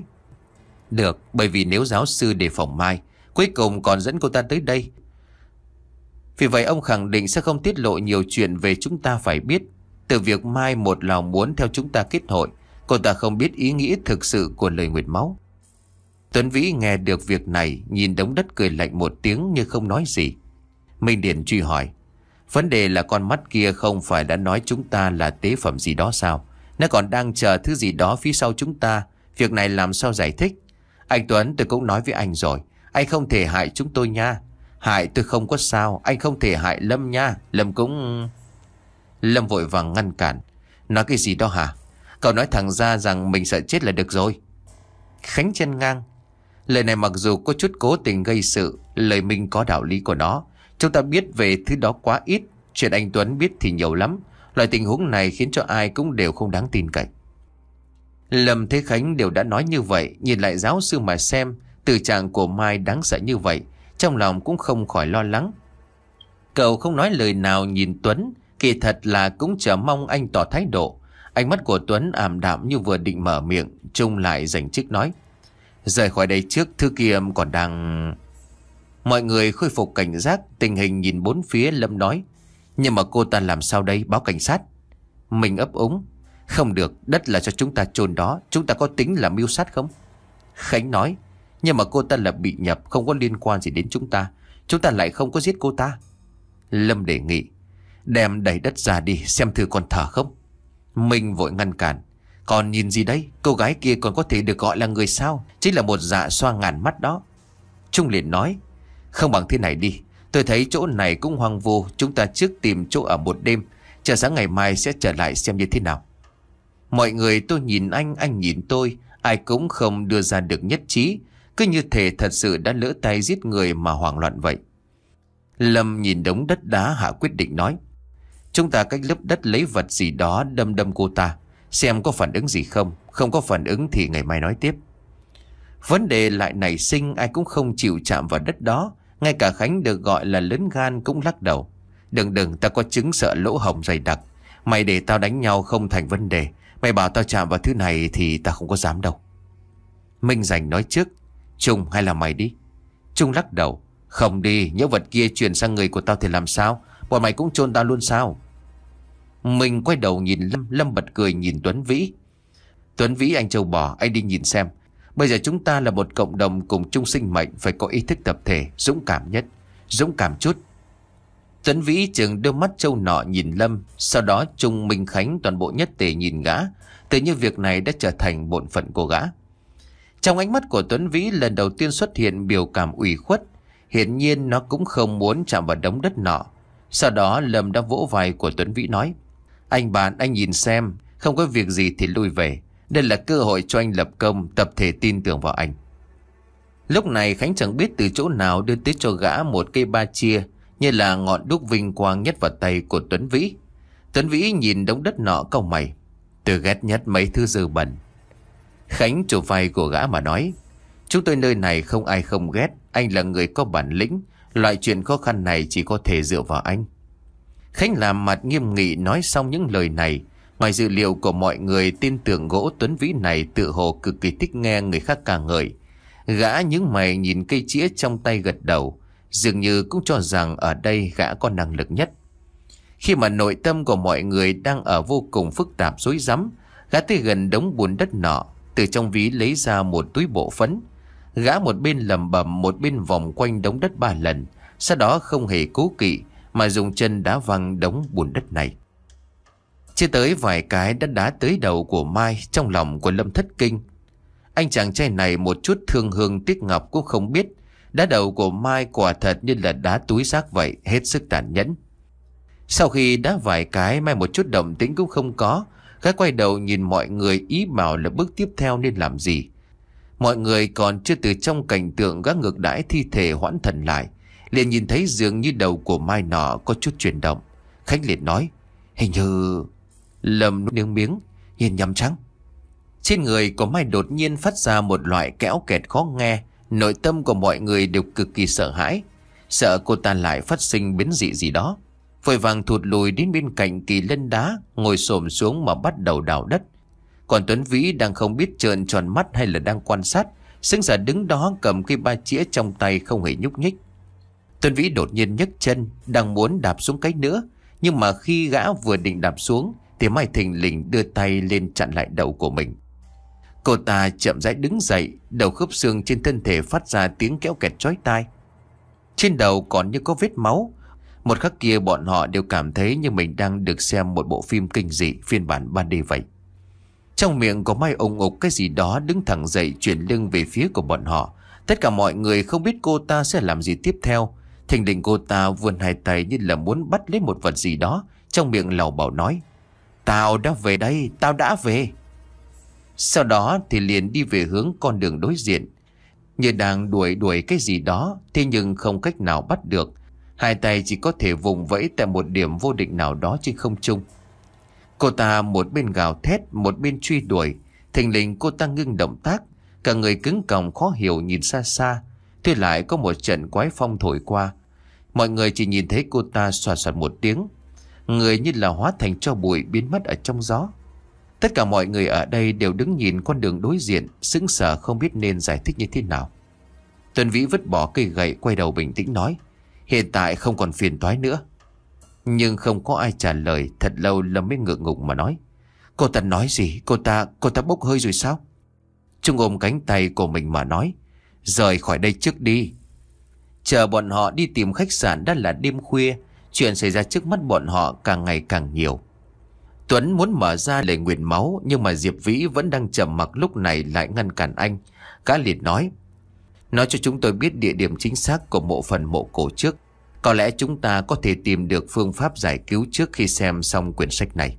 được, bởi vì nếu giáo sư đề phòng Mai cuối cùng còn dẫn cô ta tới đây, vì vậy ông khẳng định sẽ không tiết lộ nhiều chuyện về chúng ta phải biết. Từ việc Mai một lòng muốn theo chúng ta kết hội, cô ta không biết ý nghĩa thực sự của lời nguyệt máu. Tuấn Vĩ nghe được việc này, nhìn đống đất cười lạnh một tiếng như không nói gì. Minh Điển truy hỏi: vấn đề là con mắt kia không phải đã nói chúng ta là tế phẩm gì đó sao? Nó còn đang chờ thứ gì đó phía sau chúng ta. Việc này làm sao giải thích? Anh Tuấn, tôi cũng nói với anh rồi, anh không thể hại chúng tôi nha. Hại tôi không có sao, anh không thể hại Lâm nha. Lâm cũng... Lâm vội vàng ngăn cản: nói cái gì đó hả? Cậu nói thẳng ra rằng mình sợ chết là được rồi. Khánh chân ngang: lời này mặc dù có chút cố tình gây sự, lời Minh có đạo lý của nó. Chúng ta biết về thứ đó quá ít, chuyện anh Tuấn biết thì nhiều lắm. Loại tình huống này khiến cho ai cũng đều không đáng tin cậy. Lâm thấy Khánh đều đã nói như vậy, nhìn lại giáo sư mà xem từ trạng của Mai đáng sợ như vậy, trong lòng cũng không khỏi lo lắng. Cậu không nói lời nào nhìn Tuấn, kỳ thật là cũng chờ mong anh tỏ thái độ. Ánh mắt của Tuấn ảm đạm như vừa định mở miệng, Trung lại giành chức nói: rời khỏi đây trước, thứ kia còn đang... Mọi người khôi phục cảnh giác, tình hình nhìn bốn phía. Lâm nói: nhưng mà cô ta làm sao đây, báo cảnh sát? Mình ấp úng: không được, đất là cho chúng ta chôn đó, chúng ta có tính là mưu sát không? Khánh nói: nhưng mà cô ta là bị nhập, không có liên quan gì đến chúng ta, chúng ta lại không có giết cô ta. Lâm đề nghị: đem đầy đất ra đi, xem thử còn thở không. Mình vội ngăn cản: còn nhìn gì đấy, cô gái kia còn có thể được gọi là người sao? Chính là một dạ xoa ngàn mắt đó. Trung liền nói: không bằng thế này đi, tôi thấy chỗ này cũng hoang vu, chúng ta trước tìm chỗ ở một đêm, chờ sáng ngày mai sẽ trở lại xem như thế nào. Mọi người tôi nhìn anh, anh nhìn tôi, ai cũng không đưa ra được nhất trí, cứ như thể thật sự đã lỡ tay giết người mà hoảng loạn vậy. Lâm nhìn đống đất đá hạ quyết định nói: chúng ta cách lớp đất lấy vật gì đó đâm đâm cô ta, xem có phản ứng gì không. Không có phản ứng thì ngày mai nói tiếp. Vấn đề lại nảy sinh, ai cũng không chịu chạm vào đất đó. Ngay cả Khánh được gọi là lớn gan cũng lắc đầu: đừng đừng, ta có chứng sợ lỗ hổng dày đặc. Mày để tao đánh nhau không thành vấn đề, Mày bảo tao chạm vào thứ này thì tao không có dám đâu. Minh Rành nói trước. Trung hay là mày đi? Trung lắc đầu. Không đi, những vật kia chuyển sang người của tao thì làm sao? Bọn mày cũng chôn tao luôn sao? Mình quay đầu nhìn Lâm. Lâm bật cười nhìn Tuấn Vĩ. Tuấn Vĩ, anh Châu Bò, anh đi nhìn xem. Bây giờ chúng ta là một cộng đồng cùng chung sinh mệnh, phải có ý thức tập thể, dũng cảm nhất. Dũng cảm chút. Tuấn Vĩ chừng đôi mắt trâu nọ nhìn Lâm. Sau đó Trung, Minh, Khánh toàn bộ nhất tề nhìn gã. Tự như việc này đã trở thành bổn phận của gã. Trong ánh mắt của Tuấn Vĩ lần đầu tiên xuất hiện biểu cảm ủy khuất. Hiển nhiên nó cũng không muốn chạm vào đống đất nọ. Sau đó Lâm đã vỗ vai của Tuấn Vĩ nói. Anh bạn, anh nhìn xem, không có việc gì thì lui về. Đây là cơ hội cho anh lập công, tập thể tin tưởng vào anh. Lúc này Khánh chẳng biết từ chỗ nào đưa tới cho gã một cây ba chia, như là ngọn đuốc vinh quang nhất vào tay của Tuấn Vĩ. Tuấn Vĩ nhìn đống đất nọ cau mày. Tôi ghét nhất mấy thứ dơ bẩn. Khánh chụp vai của gã mà nói. Chúng tôi nơi này không ai không ghét. Anh là người có bản lĩnh. Loại chuyện khó khăn này chỉ có thể dựa vào anh. Khánh làm mặt nghiêm nghị nói xong những lời này. Ngoài dự liệu của mọi người, tin tưởng gỗ Tuấn Vĩ này tự hồ cực kỳ thích nghe người khác ca ngợi. Gã nhướng mày nhìn cây chĩa trong tay gật đầu, dường như cũng cho rằng ở đây gã có năng lực nhất. Khi mà nội tâm của mọi người đang ở vô cùng phức tạp rối rắm, gã tới gần đống bùn đất nọ, từ trong ví lấy ra một túi bộ phấn. Gã một bên lẩm bẩm, một bên vòng quanh đống đất ba lần, sau đó không hề cố kỵ mà dùng chân đá văng đống bùn đất này. Chưa tới vài cái đã đá tới đầu của Mai. Trong lòng của Lâm thất kinh. Anh chàng trai này một chút thương hương tiếc ngọc cũng không biết. Đá đầu của Mai quả thật như là đá túi rác vậy, hết sức tàn nhẫn. Sau khi đá vài cái, Mai một chút động tĩnh cũng không có. Gã quay đầu nhìn mọi người ý bảo là bước tiếp theo nên làm gì. Mọi người còn chưa từ trong cảnh tượng gã ngược đãi thi thể hoãn thần lại, liền nhìn thấy dường như đầu của Mai nọ có chút chuyển động. Khánh liền nói. Hình như... Lâm nuốt nước miếng, nhìn nhầm trắng. Trên người của Mai đột nhiên phát ra một loại kéo kẹt khó nghe. Nội tâm của mọi người đều cực kỳ sợ hãi, sợ cô ta lại phát sinh biến dị gì đó. Vội vàng thụt lùi đến bên cạnh Kỳ Lân đá, ngồi xổm xuống mà bắt đầu đào đất. Còn Tuấn Vĩ đang không biết trợn tròn mắt hay là đang quan sát, sững sờ đứng đó cầm cây ba chĩa trong tay không hề nhúc nhích. Tuấn Vĩ đột nhiên nhấc chân, đang muốn đạp xuống cái nữa, nhưng mà khi gã vừa định đạp xuống thì Mai thình lình đưa tay lên chặn lại đầu của mình. Cô ta chậm rãi đứng dậy, đầu khớp xương trên thân thể phát ra tiếng kéo kẹt chói tai. Trên đầu còn như có vết máu. Một khắc kia bọn họ đều cảm thấy như mình đang được xem một bộ phim kinh dị phiên bản ba D vậy. Trong miệng có Mai ồng ục cái gì đó, đứng thẳng dậy chuyển lưng về phía của bọn họ. Tất cả mọi người không biết cô ta sẽ làm gì tiếp theo. Thình lình cô ta vươn hai tay như là muốn bắt lấy một vật gì đó, trong miệng lẩm bẩm nói. Tao đã về đây, tao đã về. Sau đó thì liền đi về hướng con đường đối diện, như đang đuổi đuổi cái gì đó, thế nhưng không cách nào bắt được. Hai tay chỉ có thể vùng vẫy tại một điểm vô định nào đó trên không trung. Cô ta một bên gào thét, một bên truy đuổi. Thình lình cô ta ngưng động tác, cả người cứng còng khó hiểu nhìn xa xa. Thế lại có một trận quái phong thổi qua. Mọi người chỉ nhìn thấy cô ta xoạt xoạt một tiếng, người như là hóa thành tro bụi biến mất ở trong gió. Tất cả mọi người ở đây đều đứng nhìn con đường đối diện, sững sờ không biết nên giải thích như thế nào. Tuấn Vĩ vứt bỏ cây gậy, quay đầu bình tĩnh nói. Hiện tại không còn phiền toái nữa. Nhưng không có ai trả lời. Thật lâu Lâm mới ngượng ngùng mà nói. Cô ta nói gì? Cô ta, cô ta bốc hơi rồi sao? Trung ôm cánh tay của mình mà nói. Rời khỏi đây trước đi. Chờ bọn họ đi tìm khách sạn đã là đêm khuya. Chuyện xảy ra trước mắt bọn họ càng ngày càng nhiều. Tuấn muốn mở ra lời nguyền máu, nhưng mà Diệp Vĩ vẫn đang trầm mặc lúc này lại ngăn cản anh. Gã liền nói. Nói cho chúng tôi biết địa điểm chính xác của mộ phần mộ cổ trước. Có lẽ chúng ta có thể tìm được phương pháp giải cứu trước khi xem xong quyển sách này.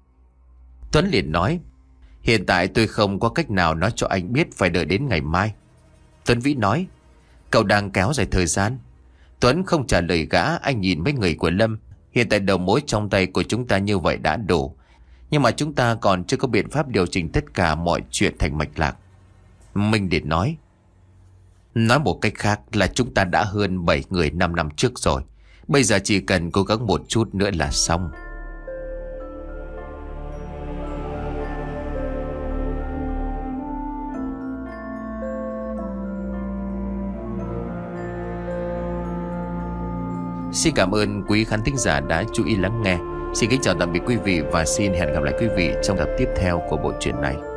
Tuấn liền nói. Hiện tại tôi không có cách nào nói cho anh biết, phải đợi đến ngày mai. Tuấn Vĩ nói. Cậu đang kéo dài thời gian. Tuấn không trả lời gã, anh nhìn mấy người của Lâm. Hiện tại đầu mối trong tay của chúng ta như vậy đã đủ. Nhưng mà chúng ta còn chưa có biện pháp điều chỉnh tất cả mọi chuyện thành mạch lạc. Minh Điệt nói. Nói một cách khác là chúng ta đã hơn bảy người năm năm trước rồi. Bây giờ chỉ cần cố gắng một chút nữa là xong. Xin cảm ơn quý khán thính giả đã chú ý lắng nghe. Xin kính chào tạm biệt quý vị và xin hẹn gặp lại quý vị trong tập tiếp theo của bộ truyện này.